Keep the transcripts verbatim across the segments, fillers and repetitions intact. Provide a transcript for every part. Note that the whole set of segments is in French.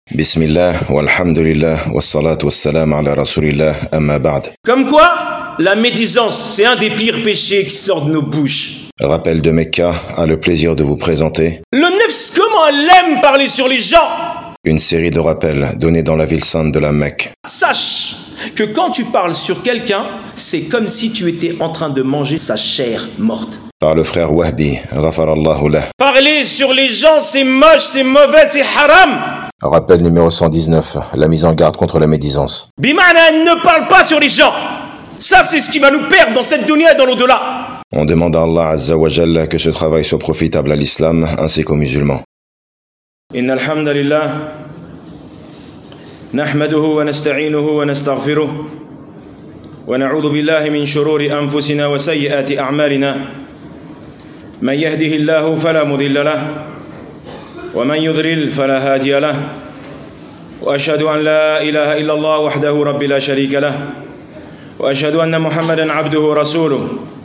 Bismillah, walhamdulillah, wassalatu wassalam ala rasulillah, amma ba'd. Comme quoi, la médisance, c'est un des pires péchés qui sort de nos bouches. Rappel de Mecca a le plaisir de vous présenter Le nefs, comment elle aime parler sur les gens. une série de rappels donnés dans la ville sainte de la Mecque. Sache que quand tu parles sur quelqu'un, c'est comme si tu étais en train de manger sa chair morte. Par le frère Wahbi, ghafarallahu lah. Parler sur les gens, c'est moche, c'est mauvais, c'est haram. Rappel numéro cent dix-neuf, la mise en garde contre la médisance. Bimana, ne parle pas sur les gens. Ça, c'est ce qui va nous perdre dans cette dunya et dans l'au-delà. On demande à Allah Azza wa Jalla que ce travail soit profitable à l'islam ainsi qu'aux musulmans. إن الحمد لله نحمده ونستعينه ونستغفره ونعوذ بالله من شرور أنفسنا وسيئات أعمالنا من يهده الله فلا مضل له ومن يضلل فلا هادي له وأشهد أن لا إله إلا الله وحده رب لا شريك له وأشهد أن محمدا عبده ورسوله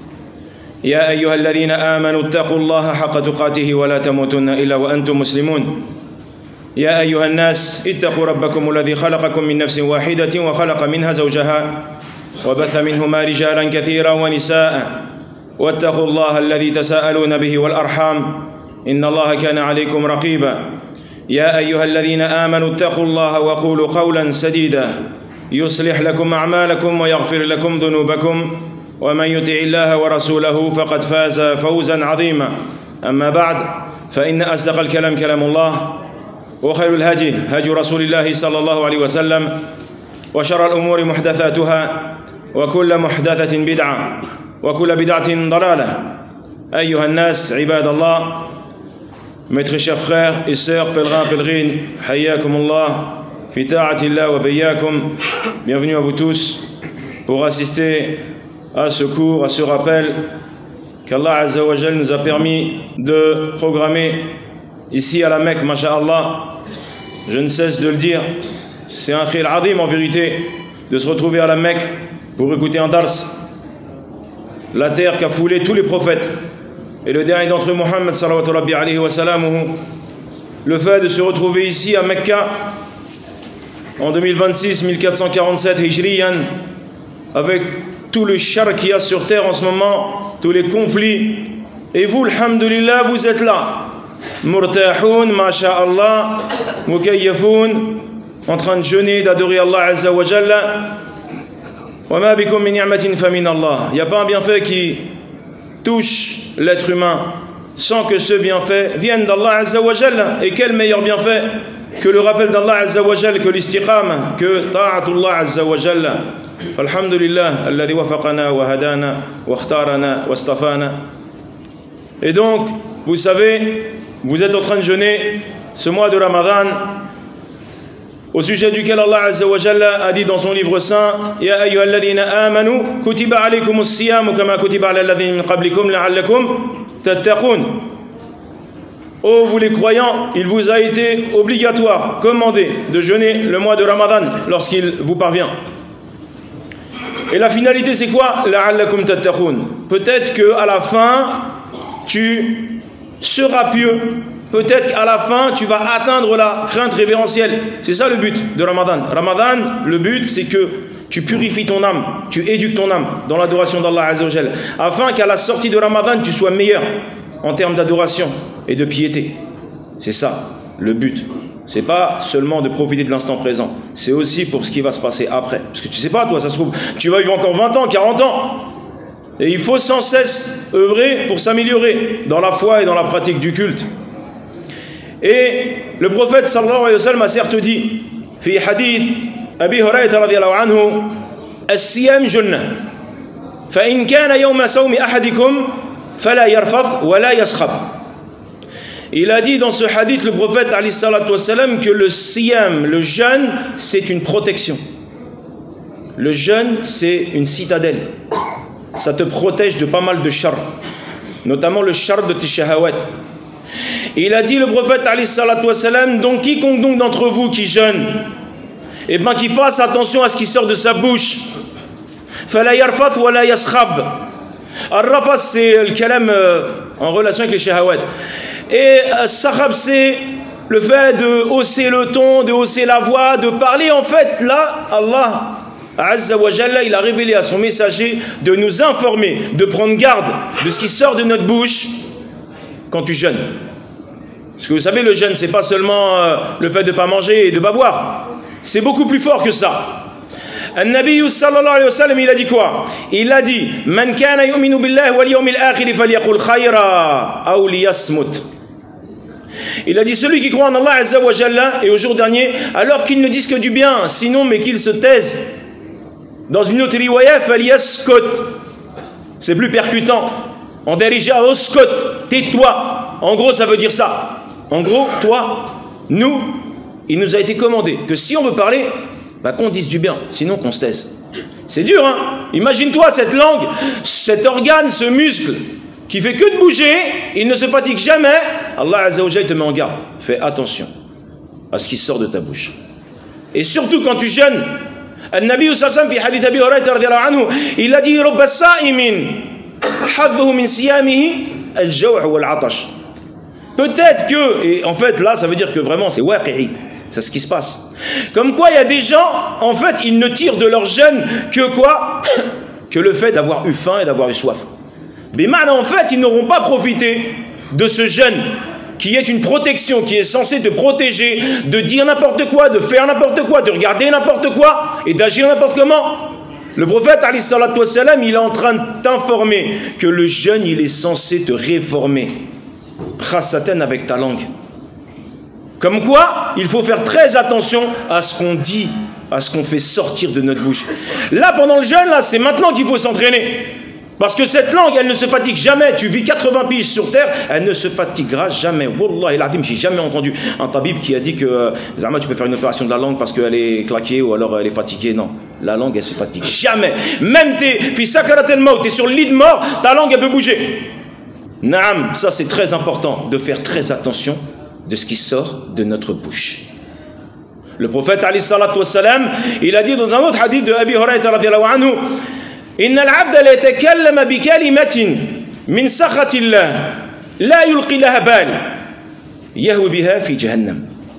يا أيها الذين آمنوا اتقوا الله حق تقاته ولا تموتن إلا وأنتم مسلمون يا أيها الناس اتقوا ربكم الذي خلقكم من نفس واحدة وخلق منها زوجها وبث منهما رجالا كثيرا ونساء واتقوا الله الذي تساءلون به والأرحام إن الله كان عليكم رقيبا يا أيها الذين آمنوا اتقوا الله وقولوا قولا سديدا يصلح لكم أعمالكم ويغفر لكم ذنوبكم ومن يطع الله ورسوله فقد فاز فوزا عظيما أما بعد فإن أصدق الكلام كلام الله وخير الهدي هدي رسول الله صلى الله عليه وسلم وشر الأمور محدثاتها وكل محدثة بدعة وكل بدعة ضلالة أيها الناس عباد الله mes très chers frères et sœurs pèlerins pèlerines حياكم الله في طاعة الله وبياكم bienvenue à vous tous pour assister à ce cours, à ce rappel qu'Allah Azza wa Jal nous a permis de programmer ici à la Mecque, masha'Allah. Je ne cesse de le dire, c'est un khir adim en vérité de se retrouver à la Mecque pour écouter un dars. La terre qui a foulé tous les prophètes et le dernier d'entre eux, Muhammad sallallahu alayhi wa sallam, le fait de se retrouver ici à Mecca en deux mille vingt-six, mille quatre cent quarante-sept Hijriyan, avec tout le char qu'il y a sur terre en ce moment, tous les conflits, et vous, alhamdulillah, vous êtes là, murtahoun, masha'Allah, mukayyafoun, en train de jeûner, d'adorer Allah Azza wa Jalla. Wa ma bikum min ni'matin fa min Allah. Il n'y a pas un bienfait qui touche l'être humain sans que ce bienfait vienne d'Allah Azza wa Jalla. Et quel meilleur bienfait que le rappel d'Allah Azza wa Jalla, que l'istiqam, que ta'atullah Azza wa Jalla. Alhamdulillah, alladhi wafaqana wa hadana wa ikhtarana wa istafana. Et donc, vous savez, vous êtes en train de jeûner ce mois de Ramadan, au sujet duquel Allah Azza wa Jalla a dit dans son livre saint: Ya ayyuhalladhina amanu kutiba alaykumus siyamu kama kutiba alal ladhina min qablikum la'allakum tattaqun. Ô vous les croyants, il vous a été obligatoire, commandé de jeûner le mois de Ramadan lorsqu'il vous parvient. Et la finalité c'est quoi? La'allakum tattaqun. Peut-être qu'à la fin tu seras pieux. Peut-être qu'à la fin, tu vas atteindre la crainte révérentielle. C'est ça le but de Ramadan. Ramadan, le but, c'est que tu purifies ton âme, tu éduques ton âme dans l'adoration d'Allah Azza wa Jalla, afin qu'à la sortie de Ramadan, tu sois meilleur en termes d'adoration et de piété. C'est ça, le but. C'est pas seulement de profiter de l'instant présent. C'est aussi pour ce qui va se passer après. Parce que tu sais pas, toi, ça se trouve, tu vas vivre encore vingt ans, quarante ans. Et il faut sans cesse œuvrer pour s'améliorer dans la foi et dans la pratique du culte. Et le prophète sallallahu alayhi wa sallam a certes dit, fi hadith Abi Hurayrata radiyallahu anhu, as-siyam junnah, fa in kana yawma sawmi ahadikum fala yarfath wa la yaskhab. Il a dit dans ce hadith, le prophète alayhi salatu wa sallam, que le siyam, le jeûne, c'est une protection. Le jeûne, c'est une citadelle. Ça te protège de pas mal de char, notamment le char de tes shahawat. Il a dit le prophète alayhi salatu wa salam, donc quiconque donc d'entre vous qui jeûne, et bien qu'il fasse attention à ce qui sort de sa bouche. Fala yarfath wa la yaskhab. Ar-rafath c'est le kalam en relation avec les shahawat. Et sakhab c'est le fait de hausser le ton, de hausser la voix, de parler, en fait, là, Allah Azza wa Jalla, il a révélé à son messager de nous informer, de prendre garde de ce qui sort de notre bouche quand tu jeûnes. Parce que vous savez, le jeûne, c'est pas seulement euh, le fait de ne pas manger et de ne pas boire. C'est beaucoup plus fort que ça. An-Nabi sallallahu alayhi wa sallam, il a dit quoi? Il a dit Man kana yu'minu billahi wal yawmil akhir falyaqul khayra aw liyasmut. Il a dit celui qui croit en Allah Azza wa Jalla et au jour dernier, alors qu'il ne dise que du bien, sinon mais qu'il se taise. Dans une autre riwaya, falyaskut. C'est plus percutant. En dérija oskot, tais-toi. En gros, ça veut dire ça. En gros, toi, nous, il nous a été commandé que si on veut parler, bah qu'on dise du bien, sinon qu'on se taise. C'est dur, hein? Imagine-toi cette langue, cet organe, ce muscle qui fait que de bouger, il ne se fatigue jamais. Allah Azza wa Jalla te met en garde. Fais attention à ce qui sort de ta bouche. Et surtout quand tu jeûnes, An-Nabi sallallahu alayhi wa sallam, fi hadith Abi Hurayra radiyallahu anhu, il a dit Rabba sa'imin hadduhu min siyamihi al-jaw' wal-'atash. Peut-être que, et en fait là ça veut dire que vraiment c'est waqi'i, c'est ce qui se passe. Comme quoi il y a des gens, en fait ils ne tirent de leur jeûne que quoi? Que le fait d'avoir eu faim et d'avoir eu soif. Mais maintenant en fait ils n'auront pas profité de ce jeûne qui est une protection, qui est censée te protéger de dire n'importe quoi, de faire n'importe quoi, de regarder n'importe quoi et d'agir n'importe comment. Le prophète alayhi salatu wassalam, il est en train de t'informer que le jeûne il est censé te réformer khassatan avec ta langue. Comme quoi il faut faire très attention à ce qu'on dit, à ce qu'on fait sortir de notre bouche. Là pendant le jeûne, là c'est maintenant qu'il faut s'entraîner. Parce que cette langue, elle ne se fatigue jamais. Tu vis quatre-vingts piges sur terre, elle ne se fatiguera jamais. Wallahi al-Adim, j'ai jamais entendu un tabib qui a dit que euh, Zama, tu peux faire une opération de la langue parce qu'elle est claquée ou alors elle est fatiguée. Non, la langue, elle se fatigue jamais. Même t'es fi sakarat al-maut, t'es sur le lit de mort, ta langue, elle peut bouger. Naam, ça c'est très important de faire très attention de ce qui sort de notre bouche. Le prophète alayhi salatu wassalam, il a dit dans un autre hadith de Abi Hurayra radiyallahu anhu, إن العبد لا يتكلم بكلمة من سخط الله لا يلقي لها بال يهوي بها في جهنم.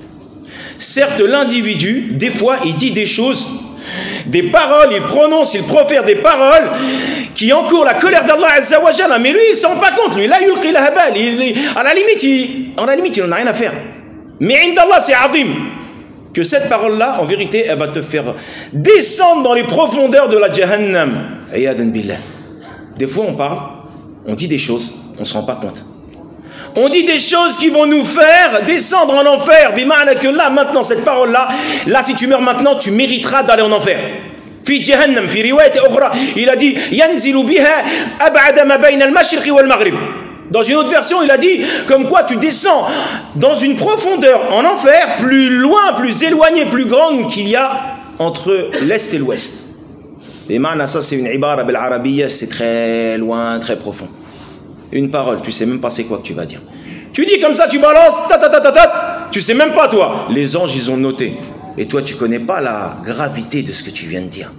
Certes, l'individu, des fois, il dit des choses, des paroles, il prononce, il profère des paroles qui encourent la colère d'Allah Azza wa Jalla, mais lui, il ne s'en rend pas compte, lui. La yulqi laha bal. À la limite, il, à la limite, il n'en a rien à faire. Mais indallah, c'est azim. Que cette parole-là, en vérité, elle va te faire descendre dans les profondeurs de la Jahannam. Ayadan billah. Des fois, on parle, on dit des choses, on ne se rend pas compte. On dit des choses qui vont nous faire descendre en enfer. Bima'ana que là, maintenant, cette parole-là, là, si tu meurs maintenant, tu mériteras d'aller en enfer. Fi Jahannam, fi riwayat ukhra, il a dit yanzilu biha ab'ada ma bayna al-mashriq wal maghrib. Dans une autre version, il a dit comme quoi tu descends dans une profondeur en enfer plus loin, plus éloignée, plus grande qu'il y a entre l'est et l'ouest. Et maintenant, ça c'est une ibara bil arabiyya, c'est très loin, très profond. Une parole, tu sais même pas c'est quoi que tu vas dire. Tu dis comme ça, tu balances, ta ta ta ta ta, tu sais même pas toi. Les anges ils ont noté. Et toi tu connais pas la gravité de ce que tu viens de dire.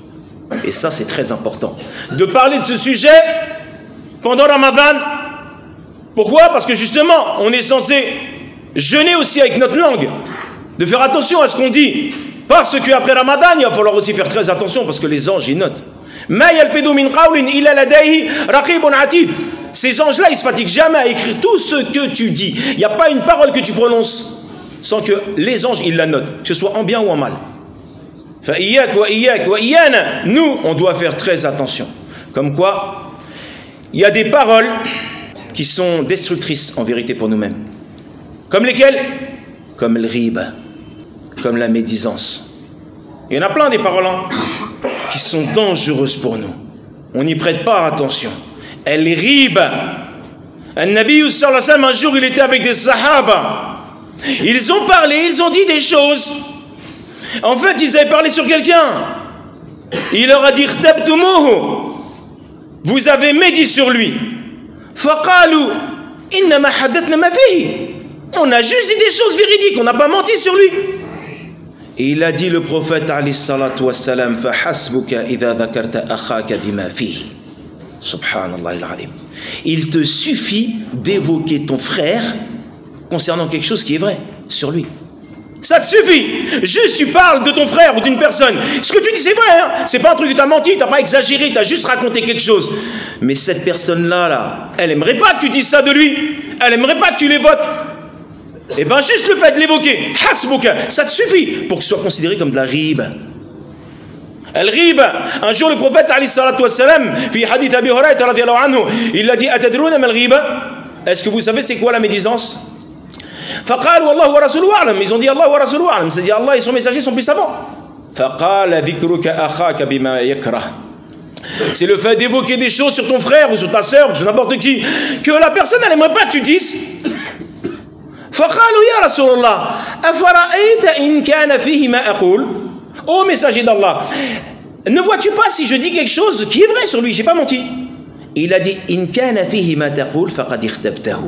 Et ça c'est très important. De parler de ce sujet pendant Ramadan. Pourquoi? Parce que justement, on est censé jeûner aussi avec notre langue, de faire attention à ce qu'on dit. Parce qu'après Ramadan, il va falloir aussi faire très attention parce que les anges, ils notent. Ces anges-là, ils ne se fatiguent jamais à écrire tout ce que tu dis. Il n'y a pas une parole que tu prononces sans que les anges, ils la notent, que ce soit en bien ou en mal. Nous, on doit faire très attention. Comme quoi, il y a des paroles qui sont destructrices en vérité pour nous-mêmes. Comme lesquelles? Comme le riba, comme la médisance. Il y en a plein des paroles hein, qui sont dangereuses pour nous. On n'y prête pas attention. El riba. Un Nabi sallallahu alayhi wa sallam, un jour il était avec des sahaba. Ils ont parlé, ils ont dit des choses. En fait, ils avaient parlé sur quelqu'un. Il leur a dit khtabtumuhu. Vous avez médit sur lui. فقالوا إنما حدثنا ما فيه. On a juste dit des choses véridiques, on n'a pas menti sur lui. Et il a dit le prophète alayhi salatu wassalam فحسبك إذا ذكرت أخاك بما فيه. Subhanallah al-Alim. Il te suffit d'évoquer ton frère concernant quelque chose qui est vrai sur lui. Ça te suffit. Juste tu parles de ton frère ou d'une personne. Ce que tu dis c'est vrai, hein. C'est pas un truc que tu as menti, tu n'as pas exagéré, tu as juste raconté quelque chose. Mais cette personne-là, là, elle aimerait pas que tu dises ça de lui. Elle aimerait pas que tu l'évoques. Et bien juste le fait de l'évoquer, hasbuka, ça te suffit pour que ce soit considéré comme de la riba. Al-riba, un jour le prophète alayhi salatu wassalam, fi hadith Abi Hurayra radiyallahu anhu, il a dit atadruna mal riba. Est-ce que vous savez c'est quoi la médisance? فقال والله ورسوله أعلم. Ils ont dit Allah wa rasuluhu a'lam, c'est-à-dire Allah et son messager sont plus savants. فقال ذكرك أخاك بما يكره. C'est le fait d'évoquer des choses sur ton frère ou sur ta sœur ou sur n'importe qui que la personne elle aimerait pas que tu dises. فقالوا يا رسول الله أفرأيت إن كان فيه ما أقول. Ô messager d'Allah, ne vois-tu pas si je dis quelque chose qui est vrai sur lui, j'ai pas menti. Il a dit إن كان فيه ما تقول فقد اختبته.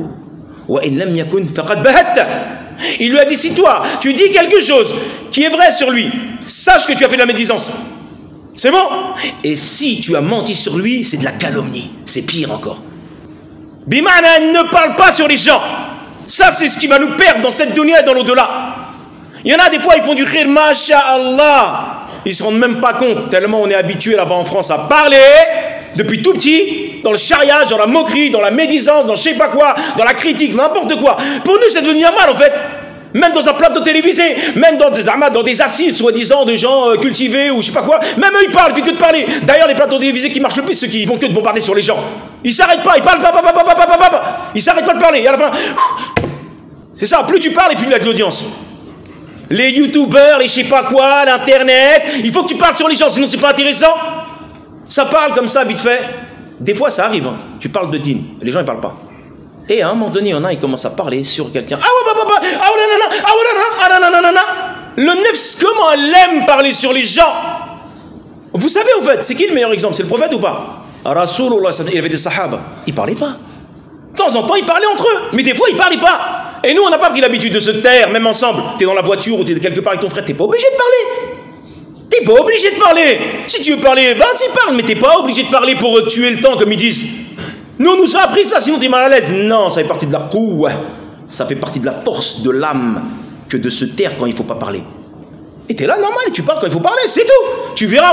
Il lui a dit si toi tu dis quelque chose qui est vrai sur lui, sache que tu as fait de la médisance. C'est bon. Et si tu as menti sur lui, c'est de la calomnie, c'est pire encore. Bimana, ne parle pas sur les gens. Ça c'est ce qui va nous perdre dans cette dunya et dans l'au-delà. Il y en a des fois ils font du khir, masha'Allah, ils se rendent même pas compte tellement on est habitué là-bas en France à parler depuis tout petit, dans le chariage, dans la moquerie, dans la médisance, dans je sais pas quoi, dans la critique, n'importe quoi. Pour nous, c'est devenu normal en fait. Même dans un plateau télévisé, même dans des armades, dans des assises soi-disant de gens euh, cultivés ou je sais pas quoi. Même eux, ils parlent, ils font que de parler. D'ailleurs, les plateaux télévisés qui marchent le plus, ceux qui font que de bombarder sur les gens. Ils s'arrêtent pas, ils parlent pas, pas, pas, pas, pas, pas, pas, pas. Ils s'arrêtent pas de parler. Et à la fin, c'est ça, plus tu parles et plus il y a de l'audience. Les youtubeurs, les je sais pas quoi, l'internet, il faut que tu parles sur les gens, sinon c'est pas intéressant. Ça parle comme ça, vite fait. Des fois, ça arrive. Hein. Tu parles de dîne, les gens ne parlent pas. Et à un moment donné, il y en a, ils commencent à parler sur quelqu'un. Ah ouais, bah, bah, bah, ah ouais, nanana, ah ouais, nanana, ah nanana. Le nefs, comment elle aime parler sur les gens. Vous savez, en fait, c'est qui le meilleur exemple? C'est le prophète ou pas? Rasulullah, il avait des sahaba. Ils ne parlaient pas. De temps en temps, ils parlaient entre eux. Mais des fois, ils ne parlaient pas. Et nous, on n'a pas pris l'habitude de se taire, même ensemble. Tu es dans la voiture ou tu es quelque part avec ton frère, tu n'es pas obligé de parler. T'es pas obligé de parler. Si tu veux parler, vas-y parle, mais t'es pas obligé de parler pour tuer le temps, comme ils disent. Nous, on nous a appris ça, sinon t'es mal à l'aise. Non, ça fait partie de la quwwa. Ça fait partie de la force de l'âme que de se taire quand il faut pas parler. Et t'es là normal, tu parles quand il faut parler, c'est tout. Tu verras,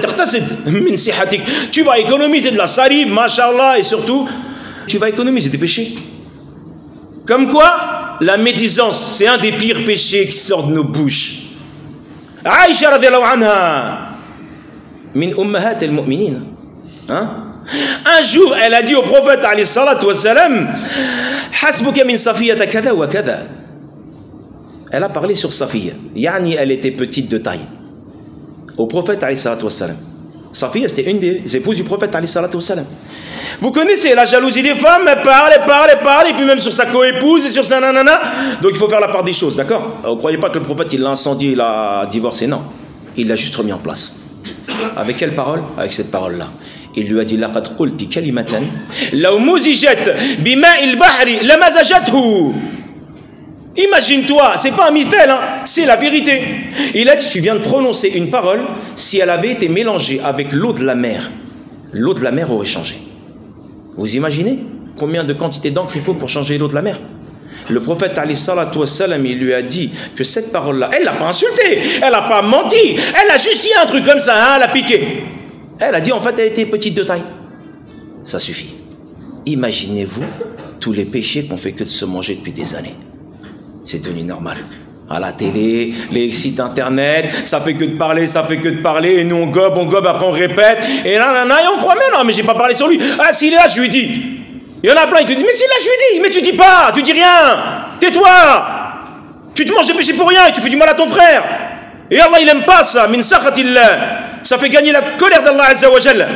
tu vas économiser de la salive, mashallah, et surtout, tu vas économiser des péchés. Comme quoi, la médisance, c'est un des pires péchés qui sortent de nos bouches. Aïcha radiallahu anha, min ummahat al-mu'minin. Hein? Un jour, elle a dit au prophète alayhi salatu wassalam, hasbuka min safiyata kada wa kada. Elle a parlé sur Safiya. Yani, elle était petite de taille. Au prophète alayhi salatu wassalam. Safiya, c'était une des épouses du prophète alayhi salatu wassalam. Vous connaissez la jalousie des femmes, elle parle, elle parle, elle parle, et puis même sur sa co-épouse et sur sa nanana. Donc il faut faire la part des choses, d'accord? Vous ne croyez pas que le prophète il l'a incendié, il l'a divorcé, non. Il l'a juste remis en place. Avec quelle parole? Avec cette parole-là. Il lui a dit laqad qulti kalimatan law muzijat bima'il bahri lamazajathu. Imagine-toi, c'est pas un mythel, hein, c'est la vérité. Il a dit tu viens de prononcer une parole, si elle avait été mélangée avec l'eau de la mer, l'eau de la mer aurait changé. Vous imaginez combien de quantité d'encre il faut pour changer l'eau de la mer? Le prophète alayhi salatu wassalam, il lui a dit que cette parole-là, elle l'a pas insulté, elle n'a pas menti, elle a juste dit un truc comme ça, hein, elle a piqué. Elle a dit en fait elle était petite de taille. Ça suffit. Imaginez-vous tous les péchés qu'on fait que de se manger depuis des années. C'est devenu normal. À la télé, les sites internet, ça fait que de parler, ça fait que de parler, et nous on gobe, on gobe, après on répète, et là, là, là, et on croit, mais non, mais j'ai pas parlé sur lui. Ah, s'il est là, je lui dis. Il y en a plein, ils te disent, mais s'il est là, je lui dis, mais tu dis pas, tu dis rien, tais-toi, tu te manges des péchés pour rien, et tu fais du mal à ton frère. Et Allah, il aime pas ça, min sakhatillah, ça fait gagner la colère d'Allah Azza wa Jalla.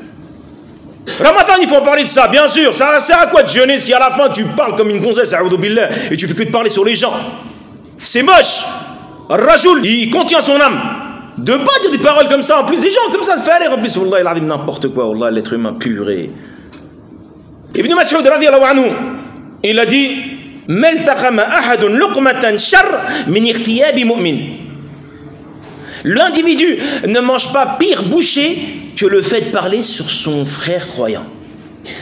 Ramadan, il faut en parler de ça, bien sûr, ça sert à quoi de jeûner si à la fin tu parles comme une gonzesse, a'udhu billah, et tu fais que de parler sur les gens. C'est moche. Rajoul, il contient son âme. De pas dire des paroles comme ça, en plus des gens comme ça, le faire en plus, wallah, il a dit n'importe quoi, wallah, l'être humain puré. Ibn Mas'ud radiyallahu anhu, il a dit Maltaqama ahadun luqmatan shar min irtiyabi mu'min. L'individu ne mange pas pire bouchée que le fait de parler sur son frère croyant.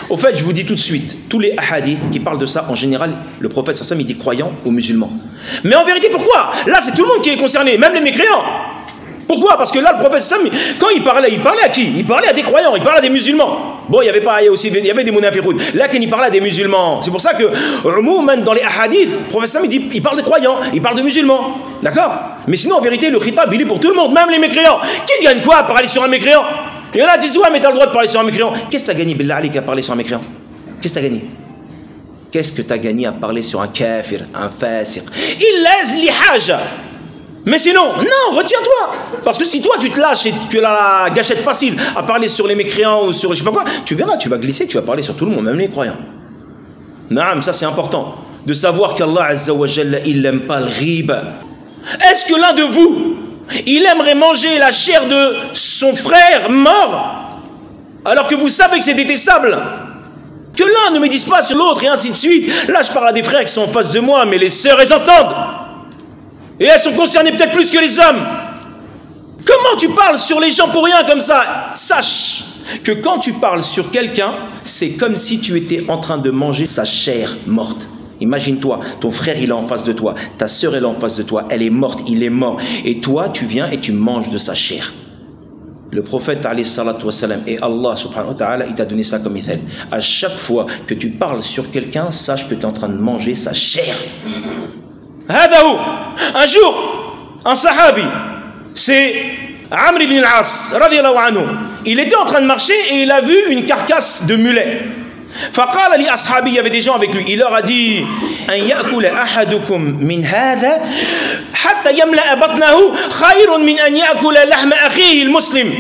Au fait, je vous dis tout de suite, tous les hadiths qui parlent de ça, en général, le prophète sallallahu alayhi wa sallam, il dit croyants aux musulmans. Mais en vérité, pourquoi? Là, c'est tout le monde qui est concerné, même les mécréants. Pourquoi? Parce que là, le prophèt sallallahu alayhi wa sallam, quand il parlait, il parlait à qui? Il parlait à des croyants, il parlait à des musulmans. Bon, il y avait pas, il y a aussi, il y avait des munafiqoun. Là, quand il parlait à des musulmans, c'est pour ça que, même dans les hadiths, le prophète sallallahu alayhi wa sallam, il dit, il parle de croyants, il parle de musulmans. D'accord? Mais sinon, en vérité, le khitab, il est pour tout le monde, même les mécréants. Qui gagne quoi à parler sur un mécréant? Il y en a qui disent, ouais, mais t'as le droit de parler sur un mécréant. Qu'est-ce que t'as gagné, Billah Ali, à parler sur un mécréant? Qu'est-ce que t'as gagné? Qu'est-ce que t'as gagné à parler sur un kafir, un fasir? Il laisse li haja. Mais sinon, non, retiens-toi. Parce que si toi, tu te lâches et tu as la gâchette facile à parler sur les mécréants ou sur je sais pas quoi, tu verras, tu vas glisser, tu vas parler sur tout le monde, même les croyants. Naam, ça c'est important. De savoir qu'Allah Azza wa Jalla, il n'aime pas le riba. Est-ce que l'un de vous, il aimerait manger la chair de son frère mort, alors que vous savez que c'est détestable? Que l'un ne me dise pas sur l'autre et ainsi de suite. Là, je parle à des frères qui sont en face de moi, mais les sœurs, elles entendent. Et elles sont concernées peut-être plus que les hommes. Comment tu parles sur les gens pour rien comme ça? Sache que quand tu parles sur quelqu'un, c'est comme si tu étais en train de manger sa chair morte. Imagine-toi, ton frère il est en face de toi, ta sœur elle est en face de toi, elle est morte, il est mort. Et toi, tu viens et tu manges de sa chair. Le prophète alayhi salatu wa salam et Allah subhanahu wa ta'ala, il t'a donné ça comme ithal. À chaque fois que tu parles sur quelqu'un, sache que tu es en train de manger sa chair. Hadaou. Un jour, un sahabi, c'est Amr ibn al-As, radiyallahu anhu. Il était en train de marcher et il a vu une carcasse de mulet. فقال لأصحابه, il y avait des gens avec lui, il leur a dit أن يأكل أحدكم من هذا حتى يملأ بطنه خير من أن يأكل لحم أخيه المسلم.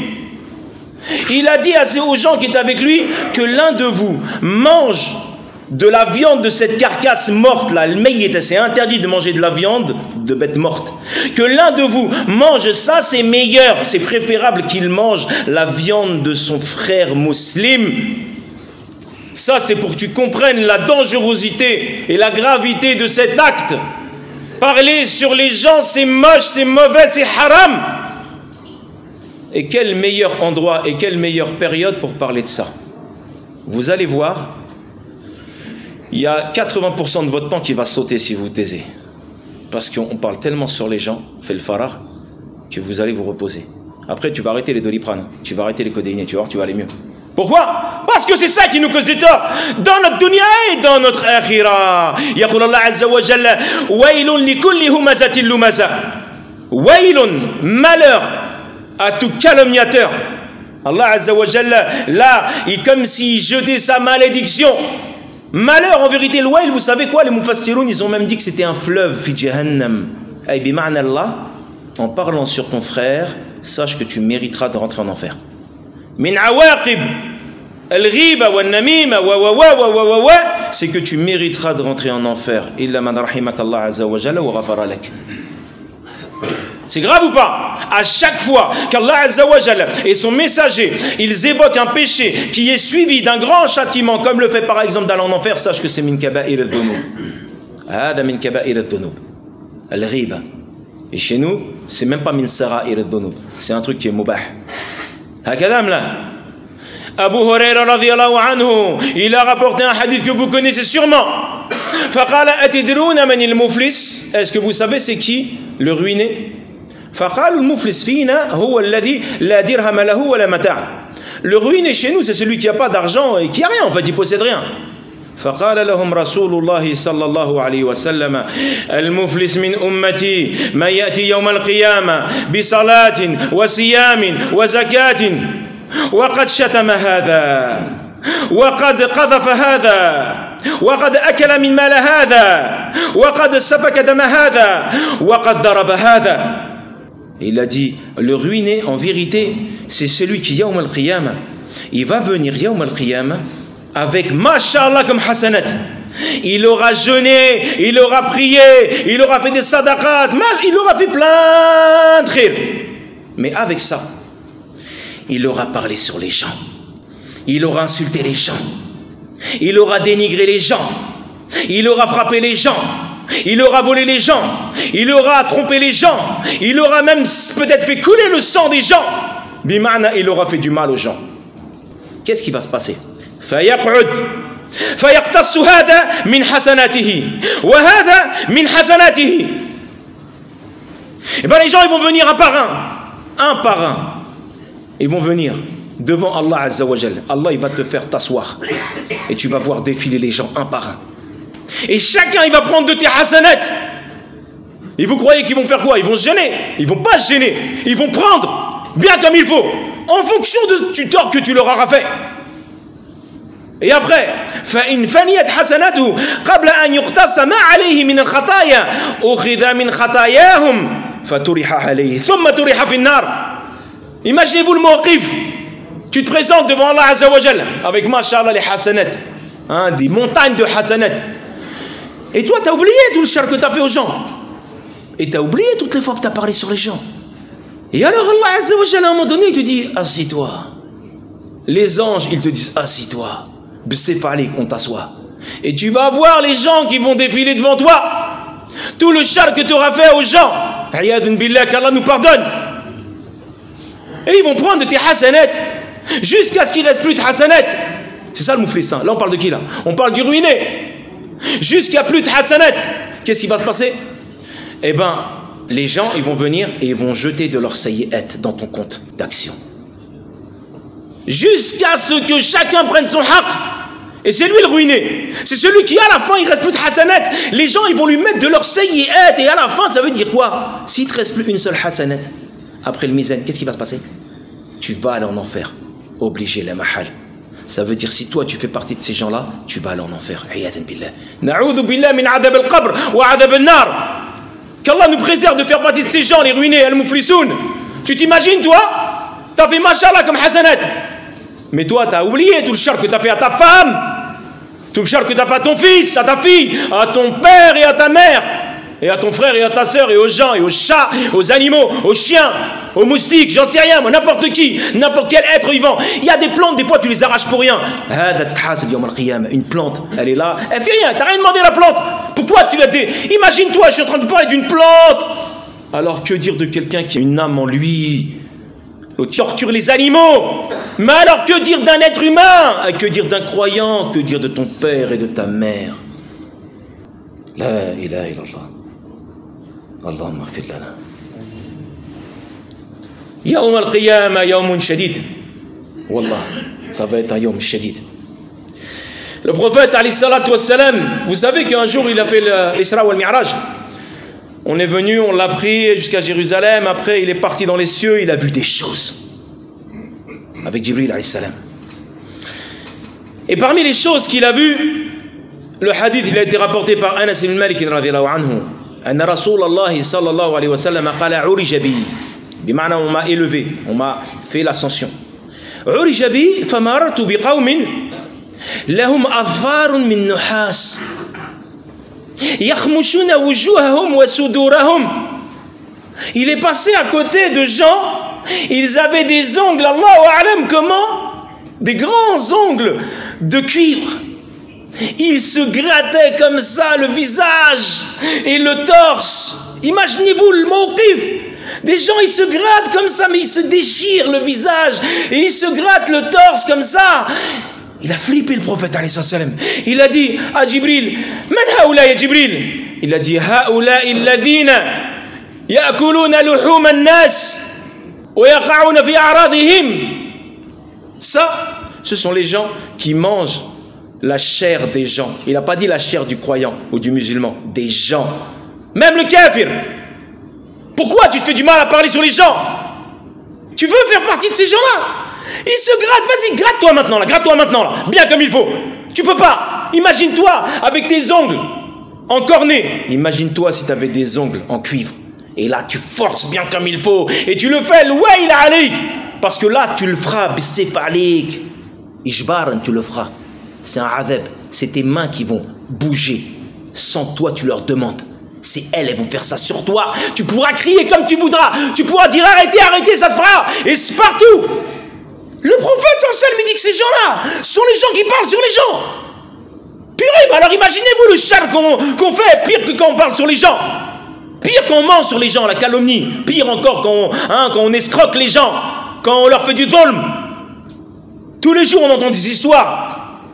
Il a dit aux gens qui étaient avec lui que l'un de vous mange de la viande de cette carcasse morte là, c'est interdit de manger de la viande de bête morte, que l'un de vous mange ça, c'est meilleur, c'est préférable qu'il mange la viande de son frère musulman. Ça, c'est pour que tu comprennes la dangerosité et la gravité de cet acte. Parler sur les gens, c'est moche, c'est mauvais, c'est haram. Et quel meilleur endroit et quelle meilleure période pour parler de ça? Vous allez voir, il y a quatre-vingts pour cent de votre temps qui va sauter si vous taisez. Parce qu'on parle tellement sur les gens, fait le farah, que vous allez vous reposer. Après, tu vas arrêter les doliprane, tu vas arrêter les codéinés, tu vas voir, tu vas aller mieux. Pourquoi? Parce que c'est ça qui nous cause des torts dans notre dunya et dans notre akhira. Yaqul Allah Azza wa Jalla waylun li kulli humazatin lumaza. Waylun, malheur à tout calomniateur. Allah Azza wa Jalla, là, il comme s'il jetait sa malédiction. Malheur, en vérité, le wayl, vous savez quoi? Les mufassiroun, ils ont même dit que c'était un fleuve fi jahannam. Ay bi ma'na Allah, en parlant sur ton frère, sache que tu mériteras de rentrer en enfer. Min awaqib al-ghiba wa an-namima wa wa wa wa wa wa, c'est que tu mériteras de rentrer en enfer. Illa man rahimaka Allah azza wa jalla wa ghafara lak. C'est grave ou pas? À chaque fois qu'Allah azza wa jalla et son messager, ils évoquent un péché qui est suivi d'un grand châtiment, comme le fait par exemple d'aller en enfer, sache que c'est min kaba'ir ad-dhunub. Hada min kaba'ir ad-dhunub. Al-ghiba. Et chez nous, c'est même pas min sara'ir ad-dhunub. C'est un truc qui est mubah. Hakadam là. Abu Huraira radiyallahu anhu, il a rapporté un hadith que vous connaissez sûrement. Faqala atidruna man al-muflis? Est-ce que vous savez c'est qui le ruiné? Faqala al-muflis fina huwa alladhi la dirham lahu wa la mata'. Le ruiné chez nous, c'est celui qui a pas d'argent et qui a rien, en fait, il possède rien. فقال لهم رسول الله صلى الله عليه وسلم المفلس من أمتي من يأتي يوم القيامة بصلاة وصيام وزكاة وقد شتم هذا وقد قذف هذا وقد أكل من مال هذا وقد سفك دم هذا وقد ضرب هذا. Il a dit, le ruiné en vérité c'est celui qui yawm al-qiyamah, il va venir yawm al-qiyamah avec mashallah comme hasanat. Il aura jeûné, il aura prié, il aura fait des sadaqat, il aura fait plein de khir. Mais avec ça, il aura parlé sur les gens, il aura insulté les gens, il aura dénigré les gens, il aura frappé les gens, il aura volé les gens, il aura trompé les gens, il aura même peut-être fait couler le sang des gens. Bima'na, il aura fait du mal aux gens. Qu'est-ce qui va se passer? فيقعد فيقتص هذا من حسناته وهذا من حسناته. Et bien les gens ils vont venir un par un, un par un. Ils vont venir devant Allah Azza wa Jal. Allah il va te faire t'asseoir et tu vas voir défiler les gens un par un. Et chacun il va prendre de tes hasanat. Et vous croyez qu'ils vont faire quoi? Ils vont se gêner? Ils vont pas se gêner. Ils vont prendre bien comme il faut, en fonction de, du tort que tu leur auras fait. Et après, فإن فنيت حسناته قبل أن يقتص ما عليه من الخطايا أخذ من خطاياهم فترح عليه ثم ترح في النار. Imaginez-vous le mawqif. Tu te présentes devant Allah Azza wa Jal avec mashallah les hasanat, hein, des montagnes de hasanat. Et toi, tu as oublié tout le char que tu as fait aux gens. Et tu as oublié toutes les fois que tu as parlé sur les gens. Et alors Allah Azza wa Jal à un moment donné, il te dit assis-toi. Les anges, ils te disent assis-toi. B'sefalik, on t'assoit. Et tu vas voir les gens qui vont défiler devant toi. Tout le char que tu auras fait aux gens. Ayadun billah, qu'Allah nous pardonne. Et ils vont prendre de tes hasanat jusqu'à ce qu'il ne reste plus de hasanat. C'est ça le mouflissin. Là on parle de qui là? On parle du ruiné. Jusqu'à plus de hasanat. Qu'est-ce qui va se passer? Eh bien, les gens ils vont venir et ils vont jeter de leur sayyi'at dans ton compte d'action. Jusqu'à ce que chacun prenne son haq. Et c'est lui le ruiné. C'est celui qui à la fin il ne reste plus de hasanat. Les gens ils vont lui mettre de leur sayyi'at. Et à la fin ça veut dire quoi? S'il ne te reste plus une seule hasanat après le mizan, qu'est-ce qui va se passer? Tu vas aller en enfer. Obligé la mahal. Ça veut dire si toi tu fais partie de ces gens-là, tu vas aller en enfer. Ayadan billah. Na'oudhu billah min adab al-qabr wa adab al-nar. Qu'Allah nous préserve de faire partie de ces gens, les ruinés, al-muflisoun. Tu t'imagines toi? T'as fait mashallah comme hasanat. Mais toi t'as oublié tout le char que t'as fait à ta femme. Tout le char que t'as fait à ton fils, à ta fille, à ton père et à ta mère. Et à ton frère et à ta sœur et aux gens et aux chats, aux animaux, aux chiens, aux moustiques, j'en sais rien, moi, n'importe qui, n'importe quel être vivant. Il y a des plantes, des fois tu les arraches pour rien. Une plante, elle est là, elle fait rien, t'as rien demandé à la plante. Pourquoi tu l'as dé... Imagine-toi, je suis en train de parler d'une plante. Alors que dire de quelqu'un qui a une âme en lui, qui torture les animaux? Mais alors que dire d'un être humain? Que dire d'un croyant? Que dire de ton père et de ta mère? La ilaha illallah. Allahumma ighfir lana. Yawm al-qiyamah yawmun shadid. Wallah, ça va être un yawm shadid. Le prophète alayhi salatu wassalam, vous savez qu'un jour il a fait l'Isra wal Mi'raj. On est venu, on l'a pris jusqu'à Jérusalem, après il est parti dans les cieux, il a vu des choses avec Jibril alayhi salam. Et parmi les choses qu'il a vues, le hadith il a été rapporté par Anas ibn Malik radhiyallahu anhu. أن رسول الله صلى الله عليه وسلم قال عرج بي بمعنى on m'a élevé, on m'a fait l'ascension. عرج بي فمررت بقوم لهم أظفار من نحاس يخمشون وجوههم وصدورهم. Il est passé à côté de gens, ils avaient des ongles, Allahu a'lam comment, des grands ongles de cuivre. Il se grattait comme ça le visage et le torse. Imaginez-vous le mawqif. Des gens ils se grattent comme ça, mais ils se déchirent le visage et ils se grattent le torse comme ça. Il a flippé le prophète alayhi salam. Il a dit à Jibril, Man haoula ya Jibril? Il a dit haoula alladhina ya'kuluna luhum an-nas wa yaqa'una fi a'radihim. Ça, ce sont les gens qui mangent la chair des gens. Il n'a pas dit la chair du croyant ou du musulman, des gens. Même le kafir. Pourquoi tu te fais du mal à parler sur les gens? Tu veux faire partie de ces gens-là? Ils se grattent, vas-y, gratte-toi maintenant là, gratte-toi maintenant là, bien comme il faut. Tu peux pas. Imagine-toi avec tes ongles encornés. Imagine-toi si tu avais des ongles en cuivre. Et là, tu forces bien comme il faut. Et tu le fais, ouais, il a alik. Parce que là, tu le feras, bisefalik. Ijbaran, tu le feras. C'est un adab, c'est tes mains qui vont bouger sans toi tu leur demandes. C'est elles, elles vont faire ça sur toi. Tu pourras crier comme tu voudras. Tu pourras dire arrêtez, arrêtez, ça se fera. Et c'est partout. Le prophète sallallahu me dit que ces gens-là sont les gens qui parlent sur les gens. Purée, alors imaginez-vous le char qu'on qu'on fait, pire que quand on parle sur les gens. Pire quand on ment sur les gens, la calomnie. Pire encore quand on, hein, quand on escroque les gens, quand on leur fait du dhulm. Tous les jours on entend des histoires.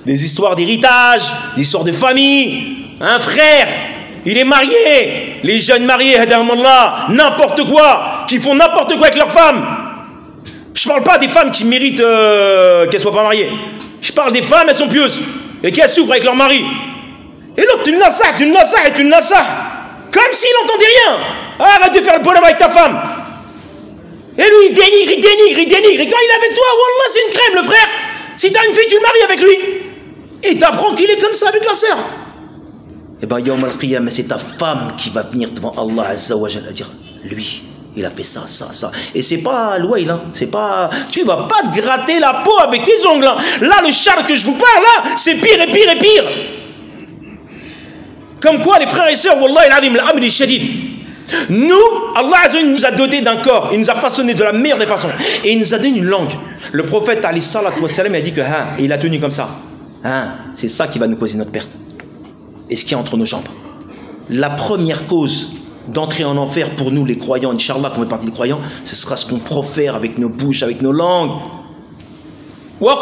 des histoires d'héritage, des histoires de famille. Un frère, il est marié, les jeunes mariés, n'importe quoi, qui font n'importe quoi avec leur femme. Je ne parle pas des femmes qui méritent euh, qu'elles ne soient pas mariées. Je parle des femmes, elles sont pieuses et qui souffrent avec leur mari. Et l'autre, tu le nassas, tu le nassas et tu le nassas. Comme s'il n'entendait rien. Arrête de faire le bonhomme avec ta femme. Et lui, il dénigre, il dénigre, il dénigre. Et quand il est avec toi, wallah, c'est une crème, le frère. Si tu as une fille, tu le maries avec lui. Et tu apprends qu'il est comme ça avec la sœur. Et bien, Yawm al-Qiyamah, c'est ta femme qui va venir devant Allah Azza wa Jalla dire, lui, il a fait ça, ça, ça. Et c'est pas l'ouail, hein. C'est pas. Tu vas pas te gratter la peau avec tes ongles. Hein. Là, le char que je vous parle, là, c'est pire et pire et pire. Comme quoi, les frères et sœurs, wallah al-azim, l'amr al-shadid. Nous, Allah Azza wa Jalla nous a dotés d'un corps. Il nous a façonné de la meilleure des façons. Et il nous a donné une langue. Le prophète, alayhi salatu wa salam, a dit que, hein, il a tenu comme ça. Hein, c'est ça qui va nous causer notre perte. Et ce qui est entre nos jambes. La première cause d'entrer en enfer pour nous les croyants, Inch'Allah, qu'on fait partie des croyants, ce sera ce qu'on profère avec nos bouches, avec nos langues. Allah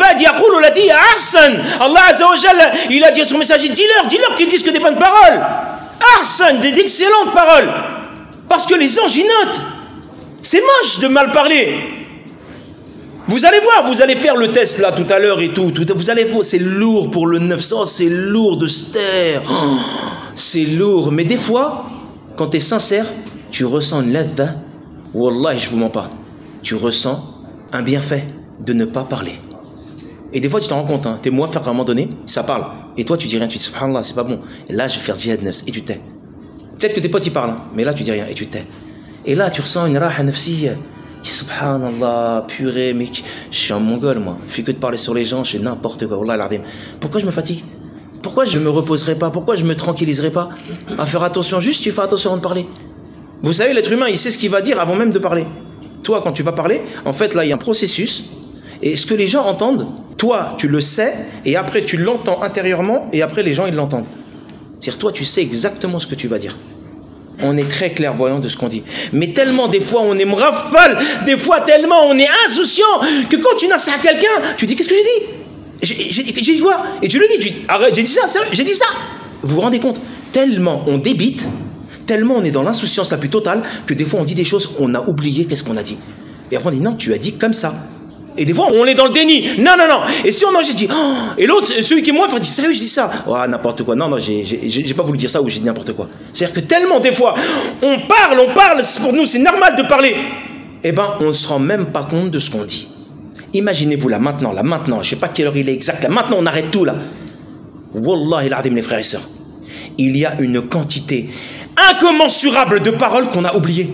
Azza wa Jalla, il a dit à son messager, dis-leur, dis-leur qu'ils disent que des bonnes paroles. Ahsan, des excellentes paroles. Parce que les anges, ils notent. C'est moche de mal parler. Vous allez voir, vous allez faire le test là tout à l'heure et tout, tout vous allez voir, c'est lourd pour le neuf cents, c'est lourd de se taire, oh, c'est lourd, mais des fois, quand tu es sincère, tu ressens une ladha, wallah, je vous mens pas, tu ressens un bienfait de ne pas parler. Et des fois tu t'en rends compte, hein, t'es moi faire à un moment donné, ça parle, et toi tu dis rien, tu dis subhanallah, c'est pas bon, et là je vais faire djihad nafs, et tu tais. Peut-être que tes potes ils parlent, hein, mais là tu dis rien, et tu tais. Et là tu ressens une raha nafsiyya. Subhanallah, purée, mais je suis un mongol moi, je fais que de parler sur les gens, je fais n'importe quoi, wallah al-azim. Pourquoi je me fatigue? Pourquoi je me reposerai pas? Pourquoi je me tranquilliserai pas à faire attention? Juste tu fais attention avant de parler. Vous savez, l'être humain il sait ce qu'il va dire avant même de parler. Toi quand tu vas parler, en fait là il y a un processus, et ce que les gens entendent, toi tu le sais, et après tu l'entends intérieurement, et après les gens ils l'entendent. C'est-à-dire toi tu sais exactement ce que tu vas dire. On est très clairvoyant de ce qu'on dit. Mais tellement des fois on est mrafal, des fois tellement on est insouciant, que quand tu nasses à quelqu'un, tu dis qu'est-ce que j'ai dit? J'ai dit quoi? Et tu le dis, tu dis arrête, j'ai dit ça, j'ai dit ça. Vous vous rendez compte? Tellement on débite, tellement on est dans l'insouciance la plus totale, que des fois on dit des choses, on a oublié qu'est-ce qu'on a dit. Et après on dit non, tu as dit comme ça. Et des fois, on est dans le déni. Non, non, non. Et si on a, j'ai dit, oh. Et l'autre, celui qui est moi, il dit, sérieux, je dis ça. Oh, n'importe quoi. Non, non, j'ai pas voulu dire ça ou j'ai dit n'importe quoi. C'est-à-dire que tellement, des fois, on parle, on parle, pour nous, c'est normal de parler. Eh ben, on ne se rend même pas compte de ce qu'on dit. Imaginez-vous là, maintenant, là, maintenant, je sais pas quelle heure il est exact, là, maintenant, on arrête tout, là. Wallahi l'azim, les frères et sœurs. Il y a une quantité incommensurable de paroles qu'on a oubliées.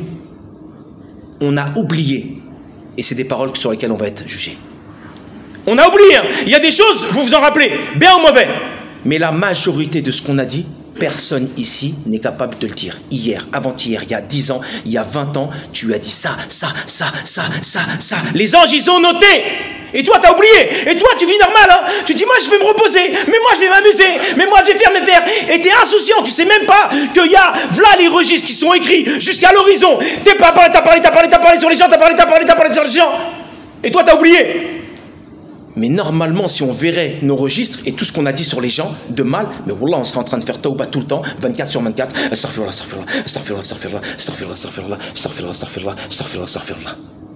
On a oublié. Et c'est des paroles sur lesquelles on va être jugé. On a oublié, hein. Il y a des choses, vous vous en rappelez, bien ou mauvais. Mais la majorité de ce qu'on a dit, personne ici n'est capable de le dire. Hier, avant-hier, il y a dix ans, il y a vingt ans, tu as dit ça, ça, ça, ça, ça, ça. Les anges, ils ont noté. Et toi, tu as oublié. Et toi, tu vis normal, hein. Tu dis, moi, je vais me reposer. Mais moi, je vais m'amuser. Mais moi, je vais faire mes faire. Et tu es insouciant. Tu sais même pas qu'il y a, voilà les registres qui sont écrits jusqu'à l'horizon. T'es pas parlé, t'as parlé, t'as parlé, t'as parlé sur les gens, t'as parlé, t'as parlé, t'as parlé sur les gens. Et toi, tu as oublié. Mais normalement, si on verrait nos registres et tout ce qu'on a dit sur les gens de mal, mais wallah, on serait en train de faire tawba tout le temps, vingt-quatre sur vingt-quatre. Astaghfirullah, astaghfirullah, astaghfirullah, astaghfirullah, astaghfirullah, astaghfirullah, astaghfirullah, astaghfirullah, astaghfirullah, astaghfirullah.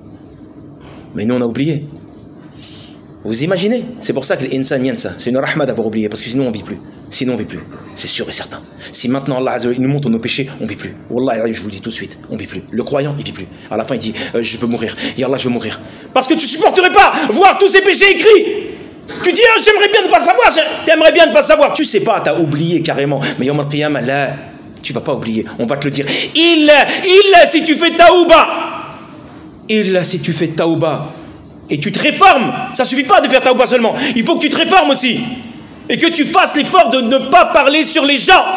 Mais nous, on a oublié. Vous imaginez? C'est pour ça que l'insan yansa, c'est une rahma d'avoir oublié, parce que sinon on vit plus. Sinon on vit plus. C'est sûr et certain. Si maintenant Allah Azza wa Jalla nous montre nos péchés, on vit plus. Wallah, je vous le dis tout de suite, on vit plus. Le croyant, il vit plus. À la fin, il dit euh, je veux mourir. Ya Allah, je veux mourir. Parce que tu supporterais pas voir tous ces péchés écrits. Tu dis ah, j'aimerais bien ne pas savoir. T'aimerais bien ne pas savoir. Tu sais pas, t'as oublié carrément. Mais Yawm al-Qiyamah, là, tu vas pas oublier. On va te le dire. Il, il, si tu fais taouba. Il, si tu fais taouba. Et tu te réformes, ça ne suffit pas de faire taouba seulement, il faut que tu te réformes aussi. Et que tu fasses l'effort de ne pas parler sur les gens.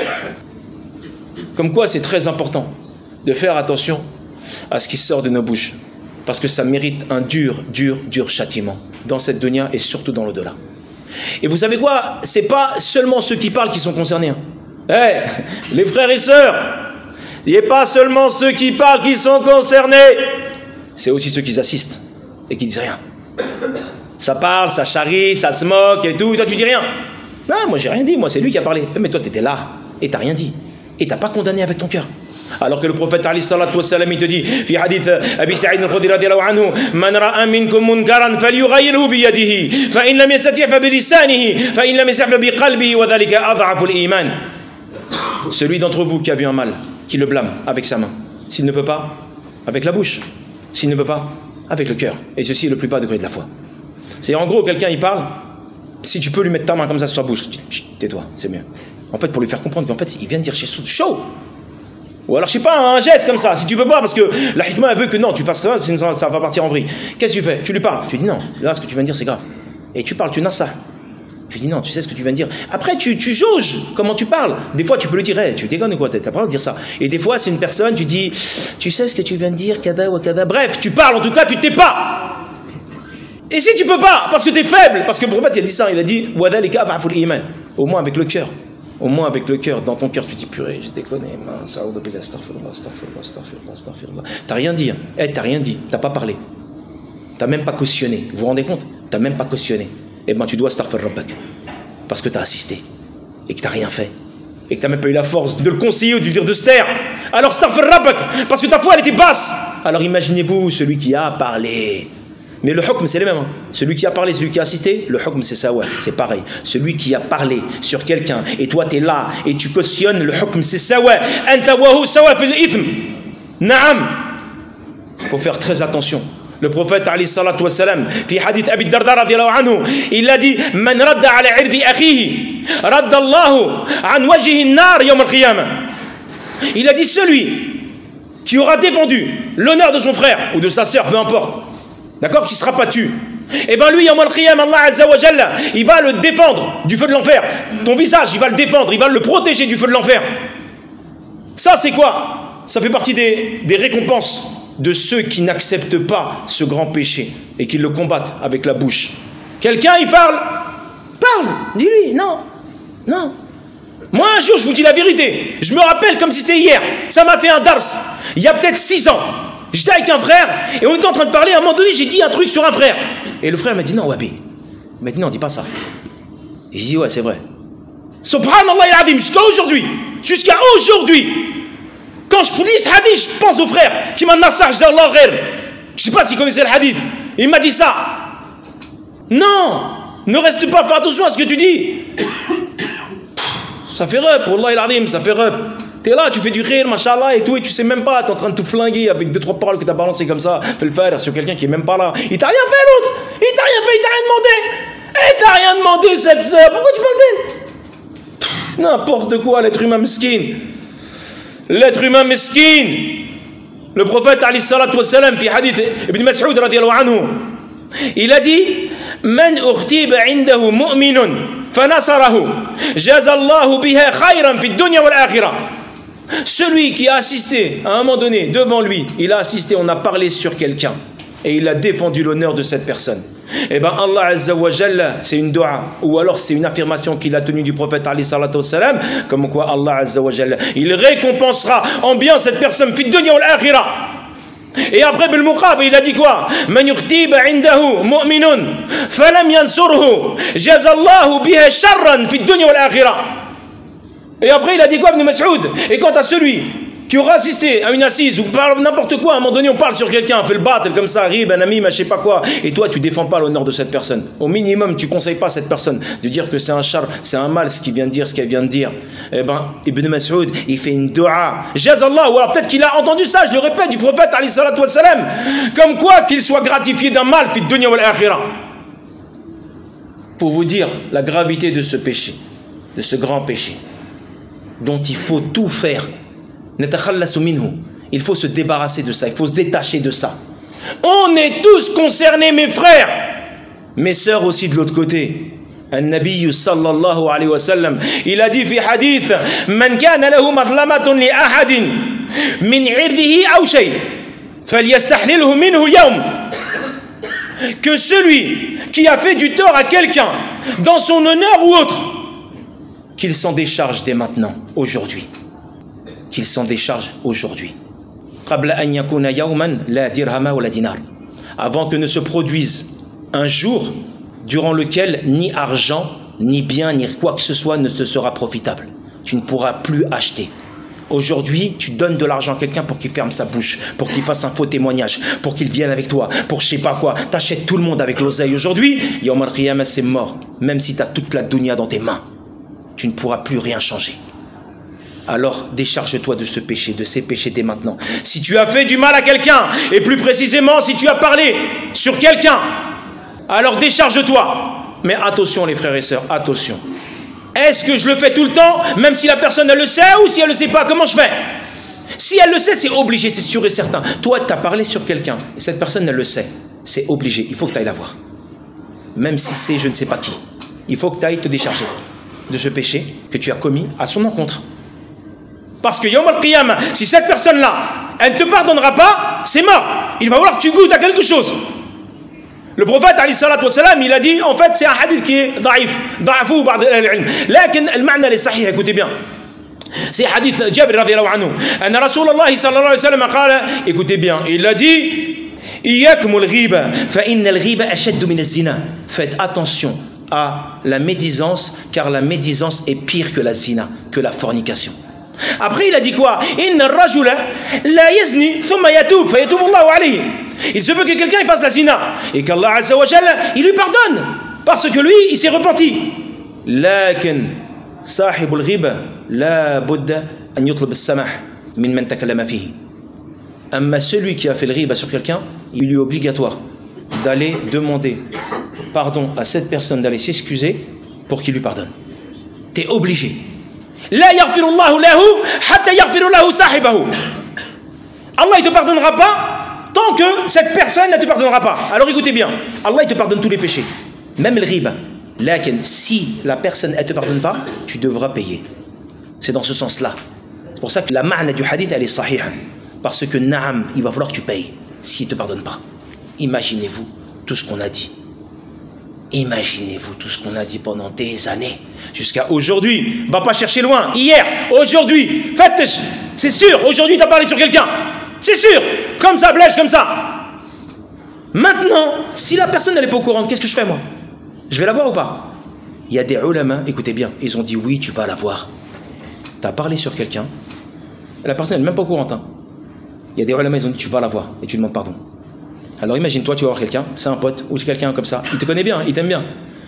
Comme quoi c'est très important de faire attention à ce qui sort de nos bouches. Parce que ça mérite un dur, dur, dur châtiment. Dans cette dunya et surtout dans l'au-delà. Et vous savez quoi? C'est pas seulement ceux qui parlent qui sont concernés. Hein. Hey, les frères et sœurs, il n'y a pas seulement ceux qui parlent qui sont concernés. C'est aussi ceux qui assistent. Et qui disent rien. Ça parle, ça charrie, ça se moque et tout, et toi tu dis rien. Non, moi j'ai rien dit, moi c'est lui qui a parlé. Mais toi tu étais là, et t'as rien dit. Et t'as pas condamné avec ton cœur. Alors que le prophète alayhi salatu wassalam, il te dit, fi hadith Abi Sa'id al-Khudri radiyallahu anhu, man ra'a minkum munkaran falyughayyirhu bi yadihi, fa in lam yastati' fa bi lisanihi, fa in lam yastati' fa bi qalbihi, wa dhalika adhafu al-iman. Celui d'entre vous qui a vu un mal, qui le blâme avec sa main. S'il ne peut pas, avec la bouche. S'il ne peut pas, avec le cœur. Et ceci est le plus bas degré de la foi. C'est en gros, quelqu'un il parle, si tu peux lui mettre ta main comme ça sur sa bouche, tais-toi, c'est mieux. En fait, pour lui faire comprendre qu'en fait, il vient de dire chez chaud. Ou alors, je sais pas, un geste comme ça, si tu peux pas, parce que la hikmah elle veut que non, tu fasses ça, sinon ça va partir en vrille. Qu'est-ce que tu fais? Tu lui parles, tu dis non, là, ce que tu viens de dire, c'est grave. Et tu parles, tu n'as ça. Tu dis non, tu sais ce que tu viens de dire. Après, tu, tu jauges comment tu parles. Des fois, tu peux lui dire, hey, tu déconnes ou quoi, t'as pas le droit de dire ça. Et des fois, c'est une personne, tu dis, tu sais ce que tu viens de dire, kada ou kada. Bref, tu parles, en tout cas, tu t'es pas. Et si tu peux pas, parce que tu es faible, parce que le prophète, il a dit ça, il a dit, au moins avec le cœur. Au moins avec le cœur, dans ton cœur, tu dis purée, je déconne, t'as rien dit, hein. Hey, t'as rien dit, t'as pas parlé, t'as même pas cautionné, vous vous rendez compte? T'as même pas cautionné. Eh ben tu dois astaghfir rabbak, parce que t'as assisté, et que t'as rien fait, et que t'as même pas eu la force de le conseiller ou de lui dire de se taire. Alors astaghfir rabbak, parce que ta foi elle était basse. Alors imaginez-vous celui qui a parlé. Mais le hukm c'est le même, hein. Celui qui a parlé, celui qui a assisté, le hukm c'est ça, ouais, c'est pareil. Celui qui a parlé sur quelqu'un, et toi t'es là, et tu cautionnes, le hukm c'est ça, ouais. Anta wa hu sawa fil ithm. Naam. Il faut faire très attention. Le prophète alayhi salatu wassalam, fi hadith Abi Darda radiyallahu anhu, il a dit, man radda ala irdi akhihi, radda Allahu an wajhihi an-nar yawm al-qiyamah. Il a dit, celui qui aura défendu l'honneur de son frère ou de sa sœur, peu importe, d'accord, qui sera pas tué, et ben lui, yawm al-qiyamah, Allah azza wa jalla, il va le défendre du feu de l'enfer. Ton visage, il va le défendre, il va le protéger du feu de l'enfer. Ça, c'est quoi? Ça fait partie des, des récompenses de ceux qui n'acceptent pas ce grand péché et qui le combattent avec la bouche. Quelqu'un, il parle, parle, dis-lui, non, non. Moi, un jour, je vous dis la vérité, je me rappelle comme si c'était hier, ça m'a fait un dars, il y a peut-être six ans. J'étais avec un frère et on était en train de parler, à un moment donné, j'ai dit un truc sur un frère. Et le frère m'a dit, non, Wabi, il m'a dit, non, dis pas ça. Et j'ai dit, ouais, c'est vrai. Subhanallah al-Azim, jusqu'à aujourd'hui, jusqu'à aujourd'hui, quand je lis ce hadith, je pense au frère qui m'a nassar, je dis Allah ghair. Je sais pas s'il connaissait le hadith. Il m'a dit ça. Non, ne reste pas, fais attention à ce que tu dis. Ça fait rep, Wallah al-Azim, ça fait rep. T'es là, tu fais du rire, machallah et tout, et tu sais même pas, t'es en train de tout flinguer avec deux trois paroles que t'as balancées comme ça, fais le faire sur quelqu'un qui est même pas là. Il t'a rien fait l'autre, il t'a rien fait, il t'a rien demandé. Et t'as rien demandé cette sœur, pourquoi tu parles d'elle? N'importe quoi, l'être humain mesquin. L'être humain mesquin. Le prophète alayhi salatu wassalam, fi hadith Ibn Mas'ud radiyallahu anhu, il a dit, man ukhtiba indahu mu'minun fanasarahu jazallahu biha khayran fi dunya wal akhirah. Celui qui a assisté à un moment donné devant lui, il a assisté, on a parlé sur quelqu'un et il a défendu l'honneur de cette personne. Et bien Allah Azza wa Jalla, c'est une dua, ou alors c'est une affirmation qu'il a tenue du prophète alayhi salatu wassalam, comme quoi Allah Azza wa Jalla, il récompensera en bien cette personne fi dunya wal akhirah. Et après bil muqabil, il a dit quoi? Man yukhtiba indahu mu'minun falam yansurhu jazallahu biha sharran fi dunya wal akhirah. Et après il a dit quoi Ibn Mas'ud? Et quant à celui qui aura assisté à une assise ou parle n'importe quoi, à un moment donné on parle sur quelqu'un, on fait le battle comme ça, arrive un ami, je sais pas quoi, et toi tu défends pas l'honneur de cette personne. Au minimum tu conseilles pas à cette personne de dire que c'est un char, c'est un mal ce qu'il vient de dire, ce qu'elle vient de dire. Eh ben Ibn Mas'ud il fait une dua, jazallah, ou alors peut-être qu'il a entendu ça, je le répète, du prophète alayhi salatu wassalam, comme quoi qu'il soit gratifié d'un mal fi dunya wal akhirah. Pour vous dire la gravité de ce péché, de ce grand péché dont il faut tout faire. Il faut se débarrasser de ça, il faut se détacher de ça. On est tous concernés, mes frères, mes sœurs aussi de l'autre côté. النبي صلى الله عليه وسلم il a dit في حديث من كان له مظلمة لأحد من عرضه أو شيء فليستحلله منه اليوم. Que celui qui a fait du tort à quelqu'un dans son honneur ou autre, qu'il s'en décharge dès maintenant, aujourd'hui. Qu'il s'en décharge aujourd'hui. Avant que ne se produise un jour durant lequel ni argent, ni bien, ni quoi que ce soit ne te sera profitable. Tu ne pourras plus acheter. Aujourd'hui, tu donnes de l'argent à quelqu'un pour qu'il ferme sa bouche, pour qu'il fasse un faux témoignage, pour qu'il vienne avec toi, pour je sais pas quoi. Tu achètes tout le monde avec l'oseille. Aujourd'hui, Yawm al-Qiyamah, c'est mort. Même si tu as toute la dunya dans tes mains, tu ne pourras plus rien changer. Alors décharge-toi de ce péché, de ces péchés dès maintenant. Si tu as fait du mal à quelqu'un, et plus précisément si tu as parlé sur quelqu'un, alors décharge-toi. Mais attention les frères et sœurs, attention. Est-ce que je le fais tout le temps, même si la personne elle le sait, ou si elle ne le sait pas, comment je fais? Si elle le sait, c'est obligé, c'est sûr et certain. Toi, tu as parlé sur quelqu'un, et cette personne elle le sait, c'est obligé, il faut que tu ailles la voir. Même si c'est je ne sais pas qui. Il faut que tu ailles te décharger de ce péché que tu as commis à son encontre. Parce que Yawm al-Qiyamah, si cette personne-là, elle ne te pardonnera pas, c'est mort. Il va falloir que tu goûtes à quelque chose. Le prophète, alayhi salatu wassalam, il a dit, en fait, c'est un hadith qui est daïf. Daïfou ba'd al-ilm. Lakin, al-ma'na est sahih, écoutez bien. C'est hadith Jabir radiyallahu anhu. Anna Rasulallah sallallahu alayhi wa sallam qala, écoutez bien, il a dit, Iyakum al-ghiba, fa inna al-ghiba ashaddu min az-zina. Faites attention à la médisance, car la médisance est pire que la zina, que la fornication. Après il a dit quoi? Inna ar-rajula la yazni thumma yatub fa yatubu Allahu alayhi. Il se peut que quelqu'un il fasse la zina et qu'Allah azza wa jalla il lui pardonne parce que lui il s'est repenti. Lakin sahibul ghiba la budda an yutlab as-samah min man takallama fihi. Amma celui qui a fait le ghiba sur quelqu'un, il lui est obligatoire d'aller demander pardon à cette personne, d'aller s'excuser pour qu'il lui pardonne. T'es obligé. La yaghfiru Allahu lahu hatta yaghfiru lahu sahibahu. Allah il te pardonnera pas tant que cette personne ne te pardonnera pas. Alors écoutez bien, Allah il te pardonne tous les péchés, même le riba. Lakin si la personne elle te pardonne pas, tu devras payer. C'est dans ce sens-là. C'est pour ça que la ma'na du hadith elle est sahih. Parce que na'am, il va falloir que tu payes s'il te pardonne pas. Imaginez-vous tout ce qu'on a dit. Imaginez-vous tout ce qu'on a dit pendant des années, jusqu'à aujourd'hui. Va pas chercher loin. Hier, aujourd'hui, faites, c'est sûr. Aujourd'hui, tu as parlé sur quelqu'un. C'est sûr. Comme ça, blèche, comme ça. Maintenant, si la personne n'est pas au courant, qu'est-ce que je fais moi? Je vais la voir ou pas? Il y a des ulama, écoutez bien, ils ont dit oui, tu vas la voir. Tu as parlé sur quelqu'un. La personne n'est même pas au courant. Hein. Il y a des ulama, ils ont dit tu vas la voir et tu demandes pardon. Alors imagine-toi, tu vas voir quelqu'un, c'est un pote ou c'est quelqu'un comme ça, il te connaît bien, il t'aime bien.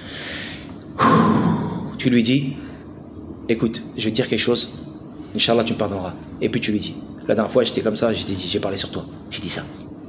Tu lui dis, écoute, je vais te dire quelque chose, Inch'Allah tu me pardonneras. Et puis tu lui dis, la dernière fois j'étais comme ça, j'ai dit, j'ai parlé sur toi, j'ai dit ça.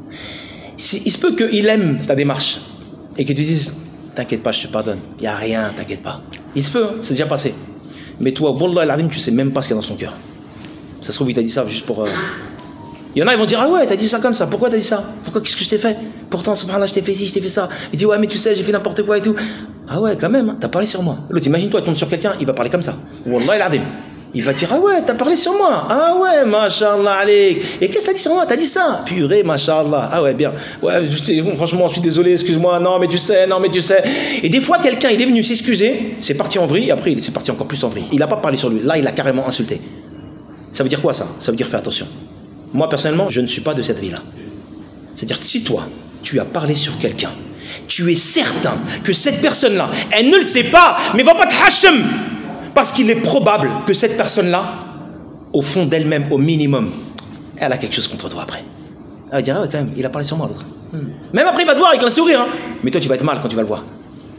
Il se peut qu'il aime ta démarche et qu'il te dise, t'inquiète pas, je te pardonne, il n'y a rien, t'inquiète pas. Il se peut, hein, c'est déjà passé. Mais toi, Wallah al-Azim, tu sais même pas ce qu'il y a dans son cœur. Ça se trouve, il t'a dit ça juste pour... Euh... Il y en a, ils vont dire, ah ouais, t'as dit ça comme ça, pourquoi t'as dit ça? Pourquoi, qu'est-ce que je t'ai fait? Pourtant, subhanallah, je t'ai fait ci, je t'ai fait ça. Il dit, ouais, mais tu sais, j'ai fait n'importe quoi et tout. Ah ouais, quand même, hein, t'as parlé sur moi. L'autre, imagine-toi, il tombe sur quelqu'un, il va parler comme ça. Wallah al-Azim. Il va dire, ah ouais, t'as parlé sur moi. Ah ouais, mashallah, allez. Et qu'est-ce que t'as dit sur moi? T'as dit ça? Purée, mashallah. Ah ouais, bien. Ouais, je sais, franchement, je suis désolé, excuse-moi. Non, mais tu sais, non, mais tu sais. Et des fois, quelqu'un, il est venu s'excuser, c'est parti en vrille, et après, il c'est parti encore plus en vrille. Il n'a pas parlé sur lui. Là, il a carrément insulté. Ça veut dire quoi, ça? Ça veut dire fais attention. Moi, personnellement, je ne suis pas de cette vie-là. C'est-à-dire que si toi, tu as parlé sur quelqu'un, tu es certain que cette personne-là, elle ne le sait pas, mais va pas te hachem. Parce qu'il est probable que cette personne-là, au fond d'elle-même, au minimum, elle a quelque chose contre toi après. Elle va dire, ah ouais, quand même, il a parlé sur moi, l'autre. Hmm. Même après, il va te voir avec un sourire. Hein. Mais toi, tu vas être mal quand tu vas le voir.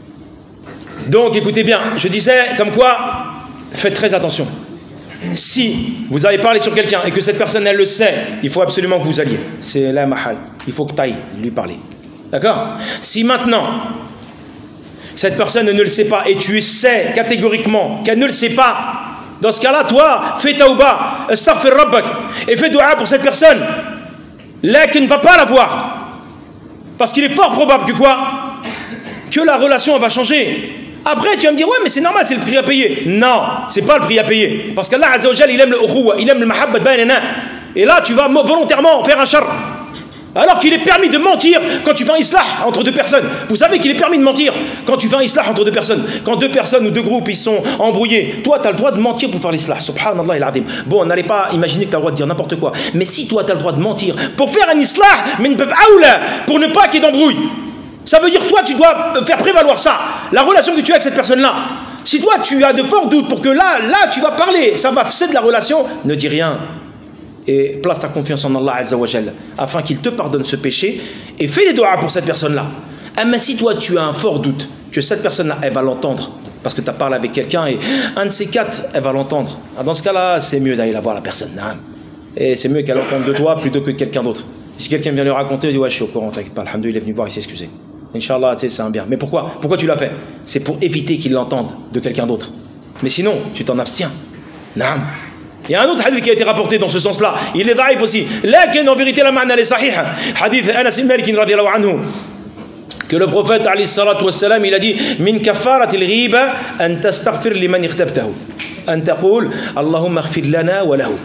Donc, écoutez bien, je disais, comme quoi, faites très attention. Si vous avez parlé sur quelqu'un et que cette personne, elle le sait, il faut absolument que vous alliez. C'est la mahal. Il faut que tu ailles lui parler. D'accord? Si maintenant... cette personne ne le sait pas et tu sais catégoriquement qu'elle ne le sait pas, dans ce cas-là, toi, fais taouba, astaghfir rabbak et fais dua pour cette personne. Là, qui ne va pas la voir. Parce qu'il est fort probable que quoi? Que la relation va changer. Après, tu vas me dire, ouais, mais c'est normal, c'est le prix à payer. Non, c'est pas le prix à payer. Parce qu'Allah Azza wa Jal, il aime le ukhuwa, il aime le mahabbat bainana. Et là, tu vas volontairement faire un char. Alors qu'il est permis de mentir quand tu fais un islah entre deux personnes. Vous savez qu'il est permis de mentir quand tu fais un islah entre deux personnes. Quand deux personnes ou deux groupes ils sont embrouillés, toi tu as le droit de mentir pour faire l'islah. Subhanallah il azim. Bon, n'allez pas imaginer que tu as le droit de dire n'importe quoi. Mais si toi tu as le droit de mentir pour faire un islah, mais ne peuvent aoula, pour ne pas qu'il y ait d'embrouille. Ça veut dire toi tu dois faire prévaloir ça, la relation que tu as avec cette personne-là. Si toi tu as de forts doutes pour que là, là tu vas parler, ça va faire de la relation, ne dis rien. Et place ta confiance en Allah Azza wa Jalla, afin qu'il te pardonne ce péché, et fais des doigts pour cette personne-là. Mais si toi tu as un fort doute que cette personne-là, elle va l'entendre, parce que tu as parlé avec quelqu'un et un de ces quatre, elle va l'entendre. Dans ce cas-là, c'est mieux d'aller la voir la personne. Et c'est mieux qu'elle entende de toi plutôt que de quelqu'un d'autre. Si quelqu'un vient lui raconter, il dit ouais, je suis au courant, t'inquiète pas, alhamdoulilah, il est venu voir, il s'est excusé. Inch'Allah, tu sais, c'est un bien. Mais pourquoi Pourquoi tu l'as fait? C'est pour éviter qu'il l'entende de quelqu'un d'autre. Mais sinon, tu t'en abstiens. Naam. Il y a un autre hadith qui a été rapporté dans ce sens-là. Il est daïf aussi. Lakin en vérité, la ma'na est sahih. Hadith Anas ibn Malik radiyallahu anhu. Que le prophète alayhi salatu wassalam, il a dit min kafarat al-ghiba an tastaghfir liman ightabtahu an taqul Allahumma ighfir lana wa lahu.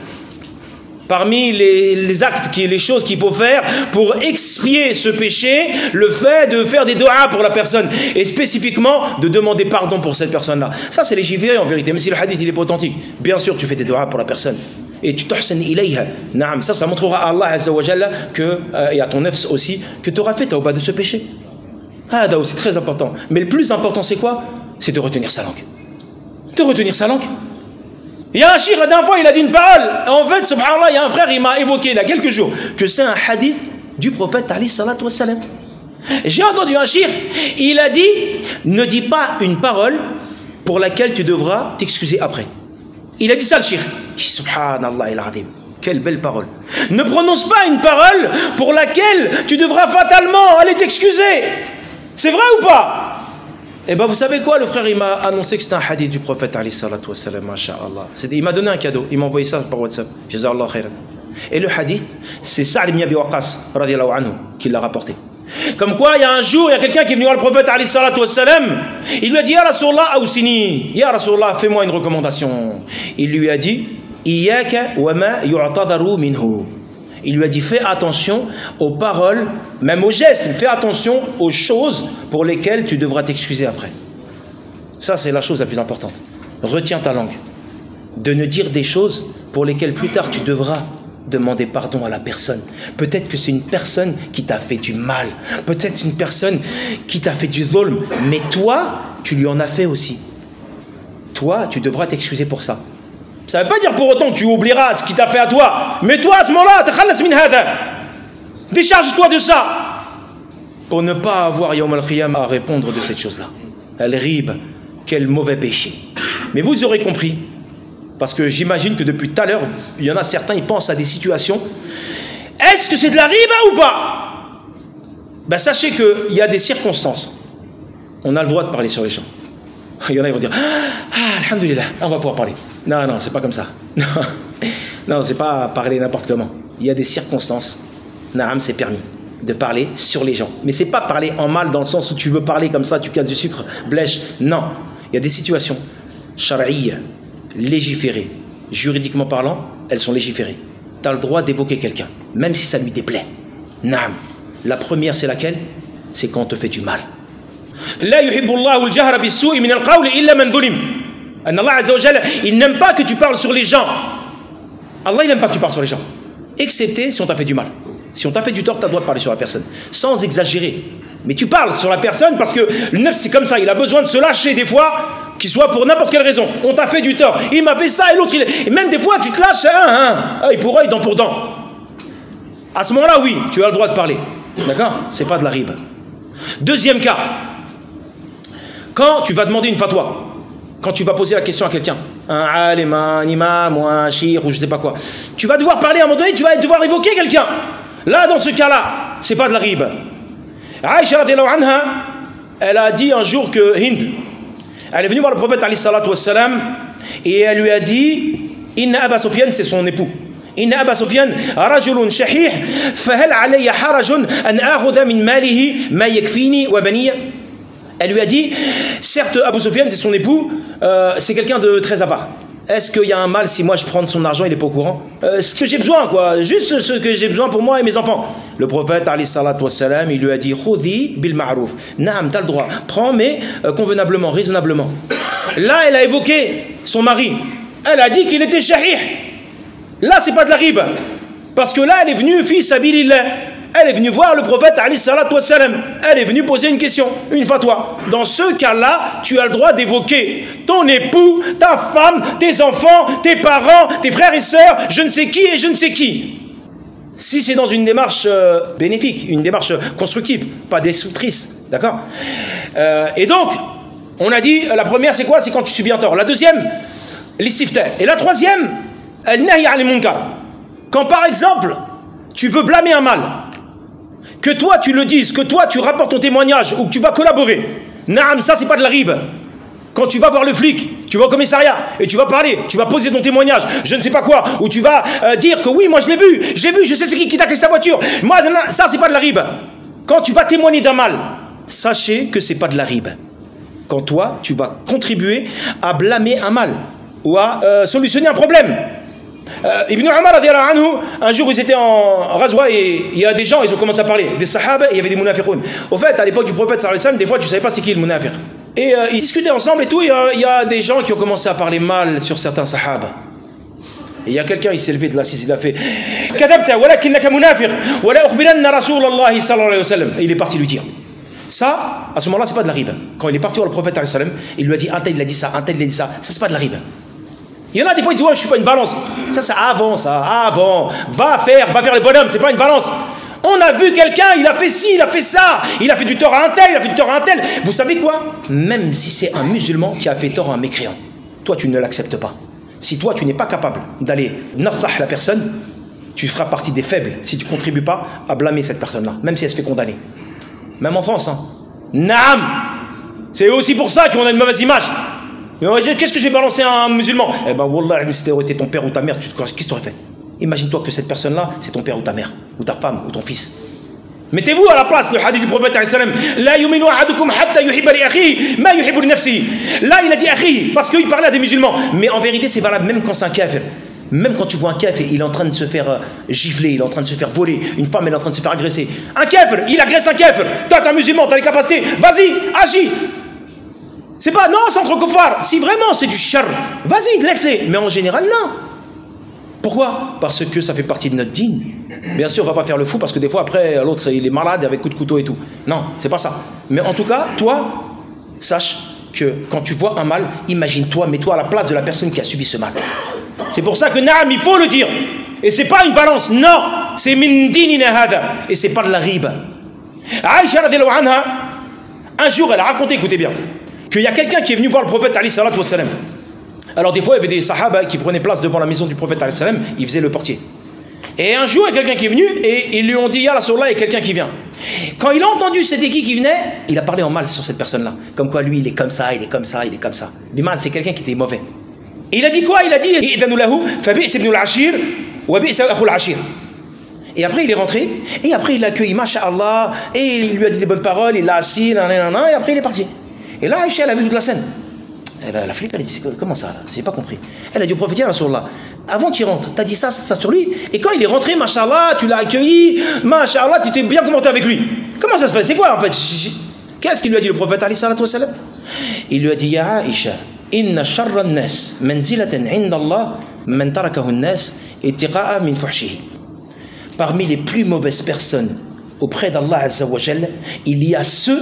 Parmi les, les actes, qui, les choses qu'il faut faire pour expier ce péché, le fait de faire des doigts pour la personne et spécifiquement de demander pardon pour cette personne-là. Ça, c'est légiféré en vérité, même si le hadith il est pas authentique. Bien sûr, tu fais des doigts pour la personne et tu t'ahsan ilayha. Naam, ça, ça montrera à Allah Azza wa Jalla que, euh, et à ton nefs aussi que tu auras fait tawba de ce péché. Ah, là aussi, très important. Mais le plus important, c'est quoi? C'est de retenir sa langue. De retenir sa langue. Il y a un shir, la dernière fois, il a dit une parole. En fait, subhanallah, il y a un frère, il m'a évoqué il y a quelques jours que c'est un hadith du prophète alayhi salatu wassalam. J'ai entendu un shir, il a dit ne dis pas une parole pour laquelle tu devras t'excuser après. Il a dit ça le shir. Subhanallah il-azim. Quelle belle parole. Ne prononce pas une parole pour laquelle tu devras fatalement aller t'excuser. C'est vrai ou pas? Eh bien, vous savez quoi? Le frère, il m'a annoncé que c'était un hadith du prophète, alayhi salatu wassalam, masha'Allah. Il m'a donné un cadeau, il m'a envoyé ça par WhatsApp. Jazallah khairan. Et le hadith, c'est Sa'd ibn Abi Waqqas, radiyallahu anhu, qui l'a rapporté. Comme quoi, il y a un jour, il y a quelqu'un qui est venu voir le prophète, alayhi salatu wassalam. Il lui a dit, Ya Rasulallah, awsini. Ya Rasulallah, fais-moi une recommandation. Il lui a dit, Iyaka wa ma yu'tadaru minhu. Il lui a dit, fais attention aux paroles, même aux gestes, fais attention aux choses pour lesquelles tu devras t'excuser après. Ça, c'est la chose la plus importante. Retiens ta langue. De ne dire des choses pour lesquelles plus tard tu devras demander pardon à la personne. Peut-être que c'est une personne qui t'a fait du mal. Peut-être une personne qui t'a fait du zulm. Mais toi, tu lui en as fait aussi. Toi, tu devras t'excuser pour ça. Ça ne veut pas dire pour autant que tu oublieras ce qu'il t'a fait à toi. Mais toi, à ce moment-là, décharge-toi de ça. Pour ne pas avoir Yawm al-Qiyam à répondre de cette chose-là. Al-Rib, quel mauvais péché. Mais vous aurez compris, parce que j'imagine que depuis tout à l'heure, il y en a certains, ils pensent à des situations. Est-ce que c'est de la riba ou pas? Ben, sachez qu'il y a des circonstances. On a le droit de parler sur les champs. Il y en a, ils vont dire ah, alhamdoulilah, on va pouvoir parler. Non, non, c'est pas comme ça. Non, non, c'est pas parler n'importe comment. Il y a des circonstances. Naam, c'est permis de parler sur les gens. Mais c'est pas parler en mal dans le sens où tu veux parler comme ça, tu casses du sucre, blèche. Non, il y a des situations shar'iyya, légiférées. Juridiquement parlant, elles sont légiférées. Tu as le droit d'évoquer quelqu'un, même si ça lui déplaît. Naam. La première, c'est laquelle? C'est quand on te fait du mal. La yuhibbullahu al-jahra bis-su'i min al-qawli illa man dhulim. Allah Azza wa Jalla, il n'aime pas que tu parles sur les gens. Allah, il n'aime pas que tu parles sur les gens. Excepté si on t'a fait du mal. Si on t'a fait du tort, tu as le droit de parler sur la personne. Sans exagérer. Mais tu parles sur la personne parce que le neuf, c'est comme ça. Il a besoin de se lâcher des fois, qu'il soit pour n'importe quelle raison. On t'a fait du tort. Il m'a fait ça et l'autre, il... et même des fois, tu te lâches, hein, hein, œil pour œil, dent pour dent. À ce moment-là, oui, tu as le droit de parler. D'accord? C'est pas de la riba. Deuxième cas. Quand tu vas demander une fatwa, quand tu vas poser la question à quelqu'un, un alim, un imam ou un shir ou je sais pas quoi, tu vas devoir parler à un moment donné, tu vas devoir évoquer quelqu'un. Là, dans ce cas-là, c'est pas de la riba. Aïcha radiyallahu anha, elle a dit un jour que Hind, elle est venue voir le prophète alayhi salatu wassalam et elle lui a dit, Inna Aba Sufyan, c'est son époux. Inna Aba Sufyan rajulun shahih, fahal alayya harajun an akhudha min malihi ma yakfini wa baniya. Elle lui a dit, certes Abu Sufyan c'est son époux, euh, c'est quelqu'un de très avare. Est-ce qu'il y a un mal si moi je prends de son argent, il n'est pas au courant? euh, Ce que j'ai besoin quoi, juste ce que j'ai besoin pour moi et mes enfants. Le prophète alayhi salatu wassalam, il lui a dit, khudhi bil ma'ruf. Naam, t'as le droit, prends mais euh, convenablement, raisonnablement. Là elle a évoqué son mari, elle a dit qu'il était shahih. Là c'est pas de la riba, parce que là elle est venue fi sabilillah. elle est venue voir le prophète alayhi salatu wassalam. Elle est venue poser une question, une fatwa. Dans ce cas-là, tu as le droit d'évoquer ton époux, ta femme, tes enfants, tes parents, tes frères et sœurs, je ne sais qui et je ne sais qui. Si c'est dans une démarche euh, bénéfique, une démarche constructive, pas destructrice, d'accord euh, Et donc, on a dit, la première c'est quoi? C'est quand tu subis un tort. La deuxième, l'istifta. Et la troisième, al-nahy anil munkar. Quand par exemple, tu veux blâmer un mal, que toi tu le dises, que toi tu rapportes ton témoignage ou que tu vas collaborer, naam, ça c'est pas de la ribe. Quand tu vas voir le flic, tu vas au commissariat et tu vas parler, tu vas poser ton témoignage, je ne sais pas quoi, ou tu vas euh, dire que oui, moi je l'ai vu, j'ai vu, je sais c'est qui qui t'a cassé sa voiture. Moi, ça c'est pas de la ribe. Quand tu vas témoigner d'un mal, sachez que c'est pas de la ribe. Quand toi, tu vas contribuer à blâmer un mal ou à euh, solutionner un problème. Euh, Ibn Umar, un jour ils étaient en Razwa et il y a des gens, ils ont commencé à parler, des sahaba, et il y avait des munafiqoun. Au fait, à l'époque du prophète sallallahu alayhi wa sallam, des fois tu savais pas c'est qui le munafiq. Et euh, ils discutaient ensemble et tout, il y, y a des gens qui ont commencé à parler mal sur certains sahaba. Et il y a quelqu'un, il s'est levé de l'assise, il a fait Kadabta, walakinnaka munafiq, wala ukhbiranna Rasulallah sallallahu alayhi wa sallam. Et il est parti lui dire. Ça, à ce moment-là, c'est pas de la ribe. Quand il est parti voir le prophète alayhi salam, il lui a dit un tel il a dit ça, un tel il a dit ça, ça c'est pas de la ribe. Il y en a des fois, ils disent ouais, je suis pas une balance. Ça, c'est avant, ça, avant. Va faire, va faire le bonhomme, c'est pas une balance. On a vu quelqu'un, il a fait ci, il a fait ça, il a fait du tort à un tel, il a fait du tort à un tel. Vous savez quoi? Même si c'est un musulman qui a fait tort à un mécréant, toi tu ne l'acceptes pas. Si toi tu n'es pas capable d'aller nassah la personne, tu feras partie des faibles si tu ne contribues pas à blâmer cette personne-là, même si elle se fait condamner. Même en France, hein. Naam. C'est aussi pour ça qu'on a une mauvaise image. Qu'est-ce que je vais balancer à un musulman? Eh ben, wallah, si t'aurais été ton père ou ta mère, qu'est-ce que tu aurais fait? Imagine-toi que cette personne-là, c'est ton père ou ta mère, ou ta femme, ou ton fils. Mettez-vous à la place, le hadith du prophète alayhi salam. La yuminu ahadukum hatta yuhibba li akhihi ma yuhibbu li nafsihi. Là, il a dit akhihi parce qu'il parlait à des musulmans. Mais en vérité, c'est valable même quand c'est un kafir. Même quand tu vois un kafir, il est en train de se faire euh, gifler, il est en train de se faire voler, une femme elle est en train de se faire agresser. Un kafir, il agresse un kafir. Toi, t'es un musulman, t'as les capacités. Vas-y, agis. C'est pas, non, c'est entre kuffar. Si vraiment c'est du char, vas-y, laisse-les. Mais en général, non. Pourquoi? Parce que ça fait partie de notre dîne. Bien sûr, on va pas faire le fou parce que des fois, après, l'autre, il est malade avec coup de couteau et tout. Non, c'est pas ça. Mais en tout cas, toi, sache que quand tu vois un mal, imagine-toi, mets-toi à la place de la personne qui a subi ce mal. C'est pour ça que, naam, il faut le dire. Et c'est pas une balance, non. C'est min dinina hada. Et c'est pas de la riba. Aïcha radhiyallahu anha, un jour, elle a raconté, écoutez bien, qu'il y a quelqu'un qui est venu voir le prophète alayhi salatu wassalam. Alors des fois il y avait des sahaba qui prenaient place devant la maison du prophète alayhi salam, ils faisaient le portier. Et un jour il y a quelqu'un qui est venu et ils lui ont dit ya Rasulullah, il y a quelqu'un qui vient. Quand il a entendu c'était qui qui venait, il a parlé en mal sur cette personne là. Comme quoi lui il est comme ça, il est comme ça, il est comme ça. Biman, c'est quelqu'un qui était mauvais. Et il a dit quoi? Il a dit idanu lahu fabi's ibn al-ashir wa bi's akhu al-ashir. Et après il est rentré et après il l'a accueilli masha'Allah et il lui a dit des bonnes paroles, il l'a assis, nanana, et après il est parti. Et là Aïcha elle a vu toute la scène. Elle a, la flippe, elle a dit comment ça? J'ai pas compris. Elle a dit au prophète Rasulullah, avant qu'il rentre, t'as dit ça, ça, ça sur lui. Et quand il est rentré, machallah, tu l'as accueilli, machallah, tu t'es bien comporté avec lui. Comment ça se fait? C'est quoi en fait? Qu'est-ce qu'il lui a dit le prophète alayhi salatu wa salam? Il lui a dit ya Aïcha, inna sharra an-nas manzilatan 'inda Allah man tarakahu an-nas ittiqa'a min fuhshihi. Parmi les plus mauvaises personnes auprès d'Allah azza wa jalla, il y a ceux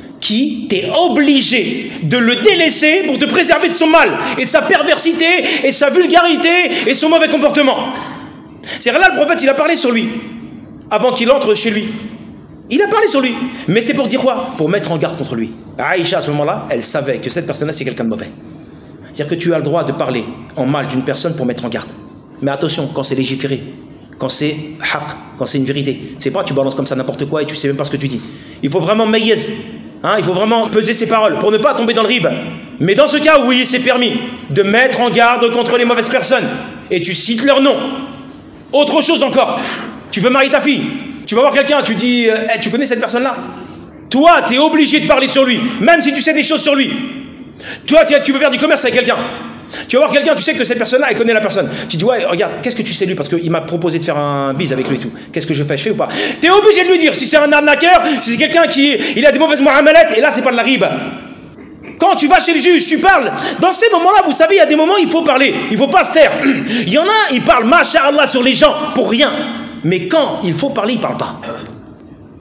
qui t'es obligé de le délaisser pour te préserver de son mal et de sa perversité et sa vulgarité et son mauvais comportement. C'est là le prophète il a parlé sur lui avant qu'il entre chez lui. Il a parlé sur lui, mais c'est pour dire quoi? Pour mettre en garde contre lui. Aïcha à ce moment-là, elle savait que cette personne-là c'est quelqu'un de mauvais. C'est-à-dire que tu as le droit de parler en mal d'une personne pour mettre en garde. Mais attention, quand c'est légiféré, quand c'est haq, quand c'est une vérité, c'est pas tu balances comme ça n'importe quoi et tu sais même pas ce que tu dis. Il faut vraiment maïez. Hein, il faut vraiment peser ses paroles pour ne pas tomber dans le riba. Mais dans ce cas, oui, c'est permis de mettre en garde contre les mauvaises personnes. Et tu cites leur nom. Autre chose encore, tu veux marier ta fille, tu vas voir quelqu'un, tu dis, euh, hey, tu connais cette personne-là? Toi, tu es obligé de parler sur lui, même si tu sais des choses sur lui. Toi, tu veux faire du commerce avec quelqu'un. Tu vas voir quelqu'un, tu sais que cette personne-là, elle connaît la personne. Tu dis, ouais, regarde, qu'est-ce que tu sais lui? Parce qu'il m'a proposé de faire un bise avec lui et tout. Qu'est-ce que je fais? Je fais ou pas? Tu es obligé de lui dire si c'est un arnaqueur, si c'est quelqu'un qui il a des mauvaises muamalettes, et là, c'est pas de la riba. Quand tu vas chez le juge, tu parles. Dans ces moments-là, vous savez, il y a des moments où il faut parler. Il ne faut pas se taire. Il y en a, ils parlent, masha'Allah, sur les gens pour rien. Mais quand il faut parler, ils ne parlent pas.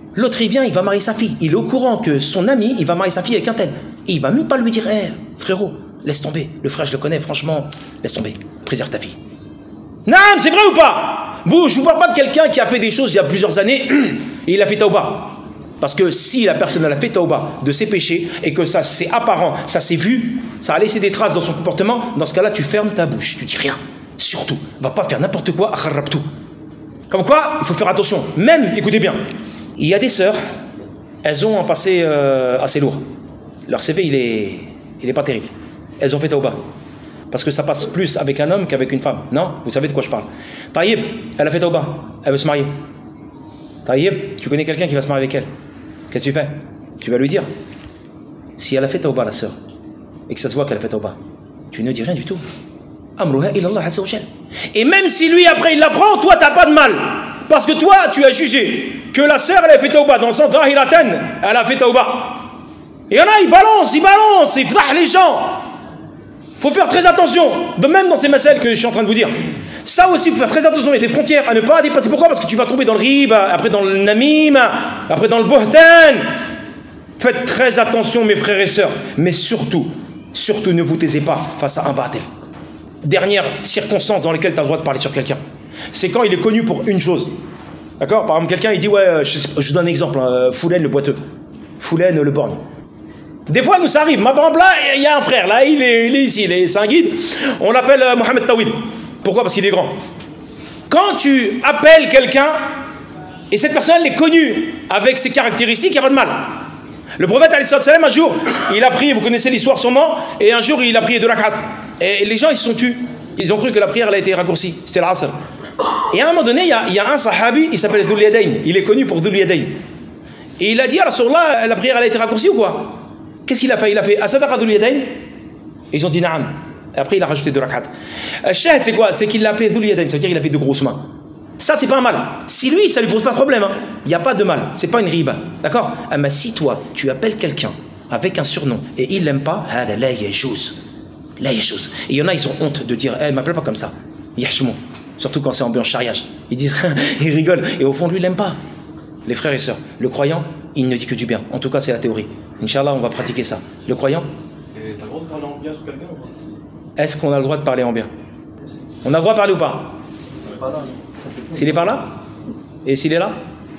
L'autre, il vient, il va marier sa fille. Il est au courant que son ami, il va marier sa fille avec un tel. Et il va même pas lui dire, hé, hey, frérot, laisse tomber. Le frère, je le connais, franchement, laisse tomber. Préserve ta fille. Non, c'est vrai ou pas? Vous, je vous parle pas de quelqu'un qui a fait des choses il y a plusieurs années et il a fait tauba. Parce que si la personne elle a fait tauba de ses péchés et que ça c'est apparent, ça s'est vu, ça a laissé des traces dans son comportement, dans ce cas-là, tu fermes ta bouche, tu dis rien. Surtout, va pas faire n'importe quoi, akharrabtou. Comme quoi, il faut faire attention. Même, écoutez bien, il y a des sœurs, elles ont un passé euh, assez lourd. Leur C V, il est, il est pas terrible. Elles ont fait tauba. Parce que ça passe plus avec un homme qu'avec une femme. Non? Vous savez de quoi je parle. Taïeb, elle a fait tauba. Elle veut se marier. Taïeb, tu connais quelqu'un qui va se marier avec elle. Qu'est-ce que tu fais? Tu vas lui dire. Si elle a fait tauba, la sœur, et que ça se voit qu'elle a fait tauba, tu ne dis rien du tout. Amruha ilallah azza wa jal. Et même si lui, après, il l'apprend, toi, tu n'as pas de mal. Parce que toi, tu as jugé que la sœur, elle a fait tauba. Dans le sens d'Ahiraten, elle a fait tauba. Et il y en a, ils balancent, ils balancent, ils fdahent les gens. Il faut faire très attention, de même dans ces masèles que je suis en train de vous dire. Ça aussi, il faut faire très attention, il y a des frontières à ne pas dépasser. Pourquoi? Parce que tu vas tomber dans le rib, après dans le namim, après dans le buhtan. Faites très attention, mes frères et sœurs. Mais surtout, surtout ne vous taisez pas face à un batel. Dernière circonstance dans laquelle tu as le droit de parler sur quelqu'un, c'est quand il est connu pour une chose. D'accord? Par exemple, quelqu'un il dit, ouais, je, je vous donne un exemple, hein, Foulen le boiteux, Foulen le borgne. Des fois, nous, ça arrive. Par exemple, là, il y a un frère, là, il est, il est ici, il est, c'est un guide. On l'appelle euh, Mohamed Tawil. Pourquoi? Parce qu'il est grand. Quand tu appelles quelqu'un, et cette personne, elle est connue avec ses caractéristiques, il n'y a pas de mal. Le prophète, alayhi salam, un jour, il a prié, vous connaissez l'histoire sûrement, et un jour, il a prié deux rak'at. Et les gens, ils se sont tus. Ils ont cru que la prière, elle a été raccourcie. C'était l'asr. Et à un moment donné, il y a, il y a un sahabi, il s'appelle Dhul Yadayn. Il est connu pour Dhul Yadayn. Et il a dit, alors sur là, la prière, elle a été raccourcie ou quoi? Qu'est-ce qu'il a fait? Il a fait Asadaqa Dhul Yadayn. Ils ont dit Naam. Après, il a rajouté deux rak'at. Shahid, c'est quoi? C'est qu'il l'a appelé Dhul Yadayn. Ça veut dire qu'il avait de grosses mains. Ça, c'est pas un mal. Si lui, ça lui pose pas de problème, hein. Il n'y a pas de mal. C'est pas une riba. D'accord? Ah, mais si toi, tu appelles quelqu'un avec un surnom et il l'aime pas, hada la yajouz. La yajouz. Et il y en a, ils ont honte de dire, eh, hey, m'appelle pas comme ça. Yahshmou. Surtout quand c'est ambiance chariage. Ils disent, ils rigolent. Et au fond, lui, il l'aime pas. Les frères et sœurs, le croyant, il ne dit que du bien. En tout cas, c'est la théorie. Inch'Allah, on va pratiquer ça. Le croyant. Et t'as le droit de parler en bien sur quelqu'un ou pas? Est-ce qu'on a le droit de parler en bien? On a le droit de parler ou pas? S'il est par là? Et s'il est là?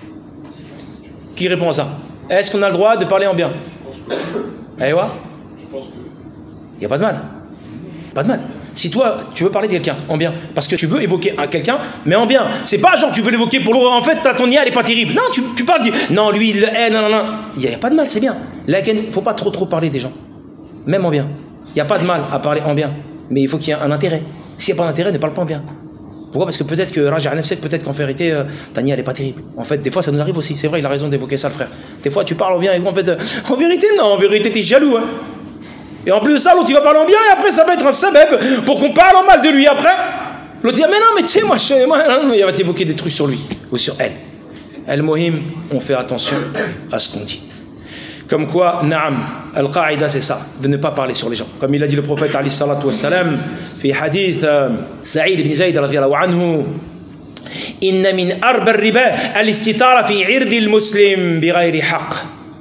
Qui répond à ça? Est-ce qu'on a le droit de parler en bien? Je pense que. Aïwa? Je pense que. Il n'y a pas de mal. Pas de mal. Si toi, tu veux parler de quelqu'un en bien, parce que tu veux évoquer à quelqu'un, mais en bien, c'est pas genre tu veux l'évoquer pour l'autre, en fait, ton nia, elle est pas terrible. Non, tu, tu parles, dis, non, lui, il est, non, non, non. Il n'y a pas de mal, c'est bien. Là, il ne faut pas trop, trop parler des gens. Même en bien. Il n'y a pas de mal à parler en bien. Mais il faut qu'il y ait un intérêt. S'il n'y a pas d'intérêt, ne parle pas en bien. Pourquoi? Parce que peut-être que Raja Nefsek, peut-être qu'en vérité, euh, ta nia, elle est pas terrible. En fait, des fois, ça nous arrive aussi. C'est vrai, il a raison d'évoquer ça, le frère. Des fois, tu parles en bien, et en fait, euh, en vérité, non, en vérité, t'es jaloux, hein. Et en plus de ça, l'autre il va parler en bien et après ça va être un sabeb pour qu'on parle en mal de lui après. L'autre dit, mais non, mais tu sais, moi, je, moi non, il va t'évoquer des trucs sur lui ou sur elle. Al-Mohim, on fait attention à ce qu'on dit. Comme quoi, Naam, Al-Qa'ida, c'est ça, de ne pas parler sur les gens. Comme il a dit le prophète, alayhi salatu wassalam, fi hadith Sa'id ibn Zayd, radiyallahu anhu, Inna min arba riba al-istitara fi irdi al-muslim bi ghayri haqq.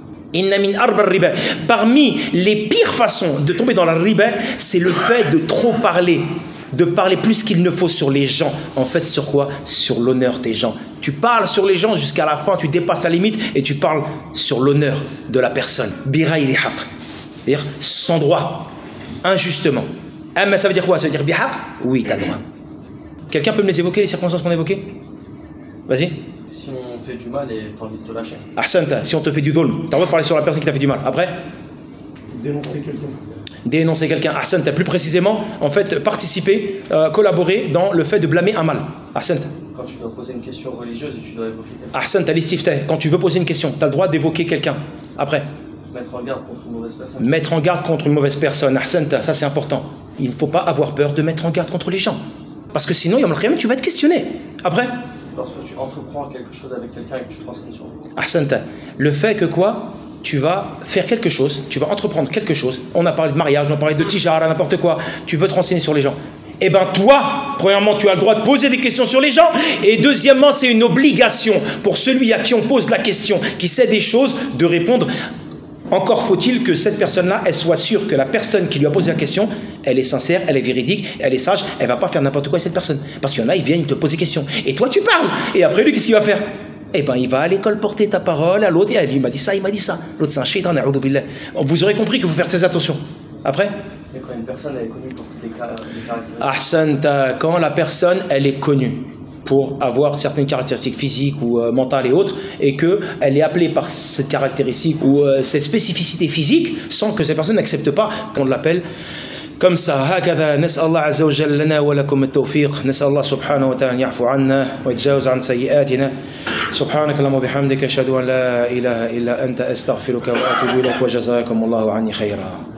Parmi les pires façons de tomber dans la riba, c'est le fait de trop parler, de parler plus qu'il ne faut sur les gens. En fait, sur quoi? Sur l'honneur des gens. Tu parles sur les gens jusqu'à la fin, tu dépasses la limite et tu parles sur l'honneur de la personne. Biraïli haq, c'est-à-dire sans droit, injustement. Ah, mais ça veut dire quoi? Ça veut dire bihaq? Oui, tu as le droit. Quelqu'un peut me les évoquer, les circonstances qu'on a évoquées? Vas-y. Si on fait du mal et t'as envie de te lâcher. Ahsanta, si on te fait du dhulm, t'as le droit de parler sur la personne qui t'a fait du mal. Après? Dénoncer quelqu'un. Dénoncer quelqu'un. Ahsanta, plus précisément, en fait, participer, euh, collaborer dans le fait de blâmer un mal. Ahsanta. Quand tu dois poser une question religieuse et tu dois évoquer quelqu'un. Ahsanta, l'istiftah, quand tu veux poser une question, t'as le droit d'évoquer quelqu'un. Après? Mettre en garde contre une mauvaise personne. Mettre en garde contre une mauvaise personne. Ahsanta, ça c'est important. Il ne faut pas avoir peur de mettre en garde contre les gens. Parce que sinon, Yom al-Qiyamah, tu vas être questionné. Après? Lorsque tu entreprends quelque chose avec quelqu'un et que tu te renseignes sur lui. Ahsanta, le fait que quoi? Tu vas faire quelque chose, tu vas entreprendre quelque chose. On a parlé de mariage, on a parlé de tijara, n'importe quoi. Tu veux te renseigner sur les gens. eh bien toi, premièrement, tu as le droit de poser des questions sur les gens, et deuxièmement, c'est une obligation pour celui à qui on pose la question, qui sait des choses, de répondre. Encore faut-il que cette personne-là, elle soit sûre que la personne qui lui a posé la question, elle est sincère, elle est véridique, elle est sage, elle ne va pas faire n'importe quoi à cette personne. Parce qu'il y en a, ils viennent te poser des questions. Et toi, tu parles. Et après, lui, qu'est-ce qu'il va faire? Eh bien, il va à l'école porter ta parole à l'autre. Et lui, il m'a dit ça, il m'a dit ça. L'autre, c'est un shaitan, a'udhu billah. Vous aurez compris qu'il faut faire très attention. Après? Mais quand une personne elle est connue pour des, car des caractéristiques. Ahsanta, quand la personne, elle est connue pour avoir certaines caractéristiques physiques ou euh, mentales et autres, et qu'elle est appelée par cette caractéristique ou euh, cette spécificité physique, sans que cette personne n'accepte pas qu'on l'appelle comme ça. هكذا نسأل الله عز وجل لنا ولكم التوفيق. نسأل الله سبحانه وتعالى أن يعفو عنا ويتجاوز عن سيئاتنا. سبحانك اللهم وبحمدك أشهد أن لا إله إلا أنت أستغفرك وأتوب إليك وجزاكم الله عني خيرا.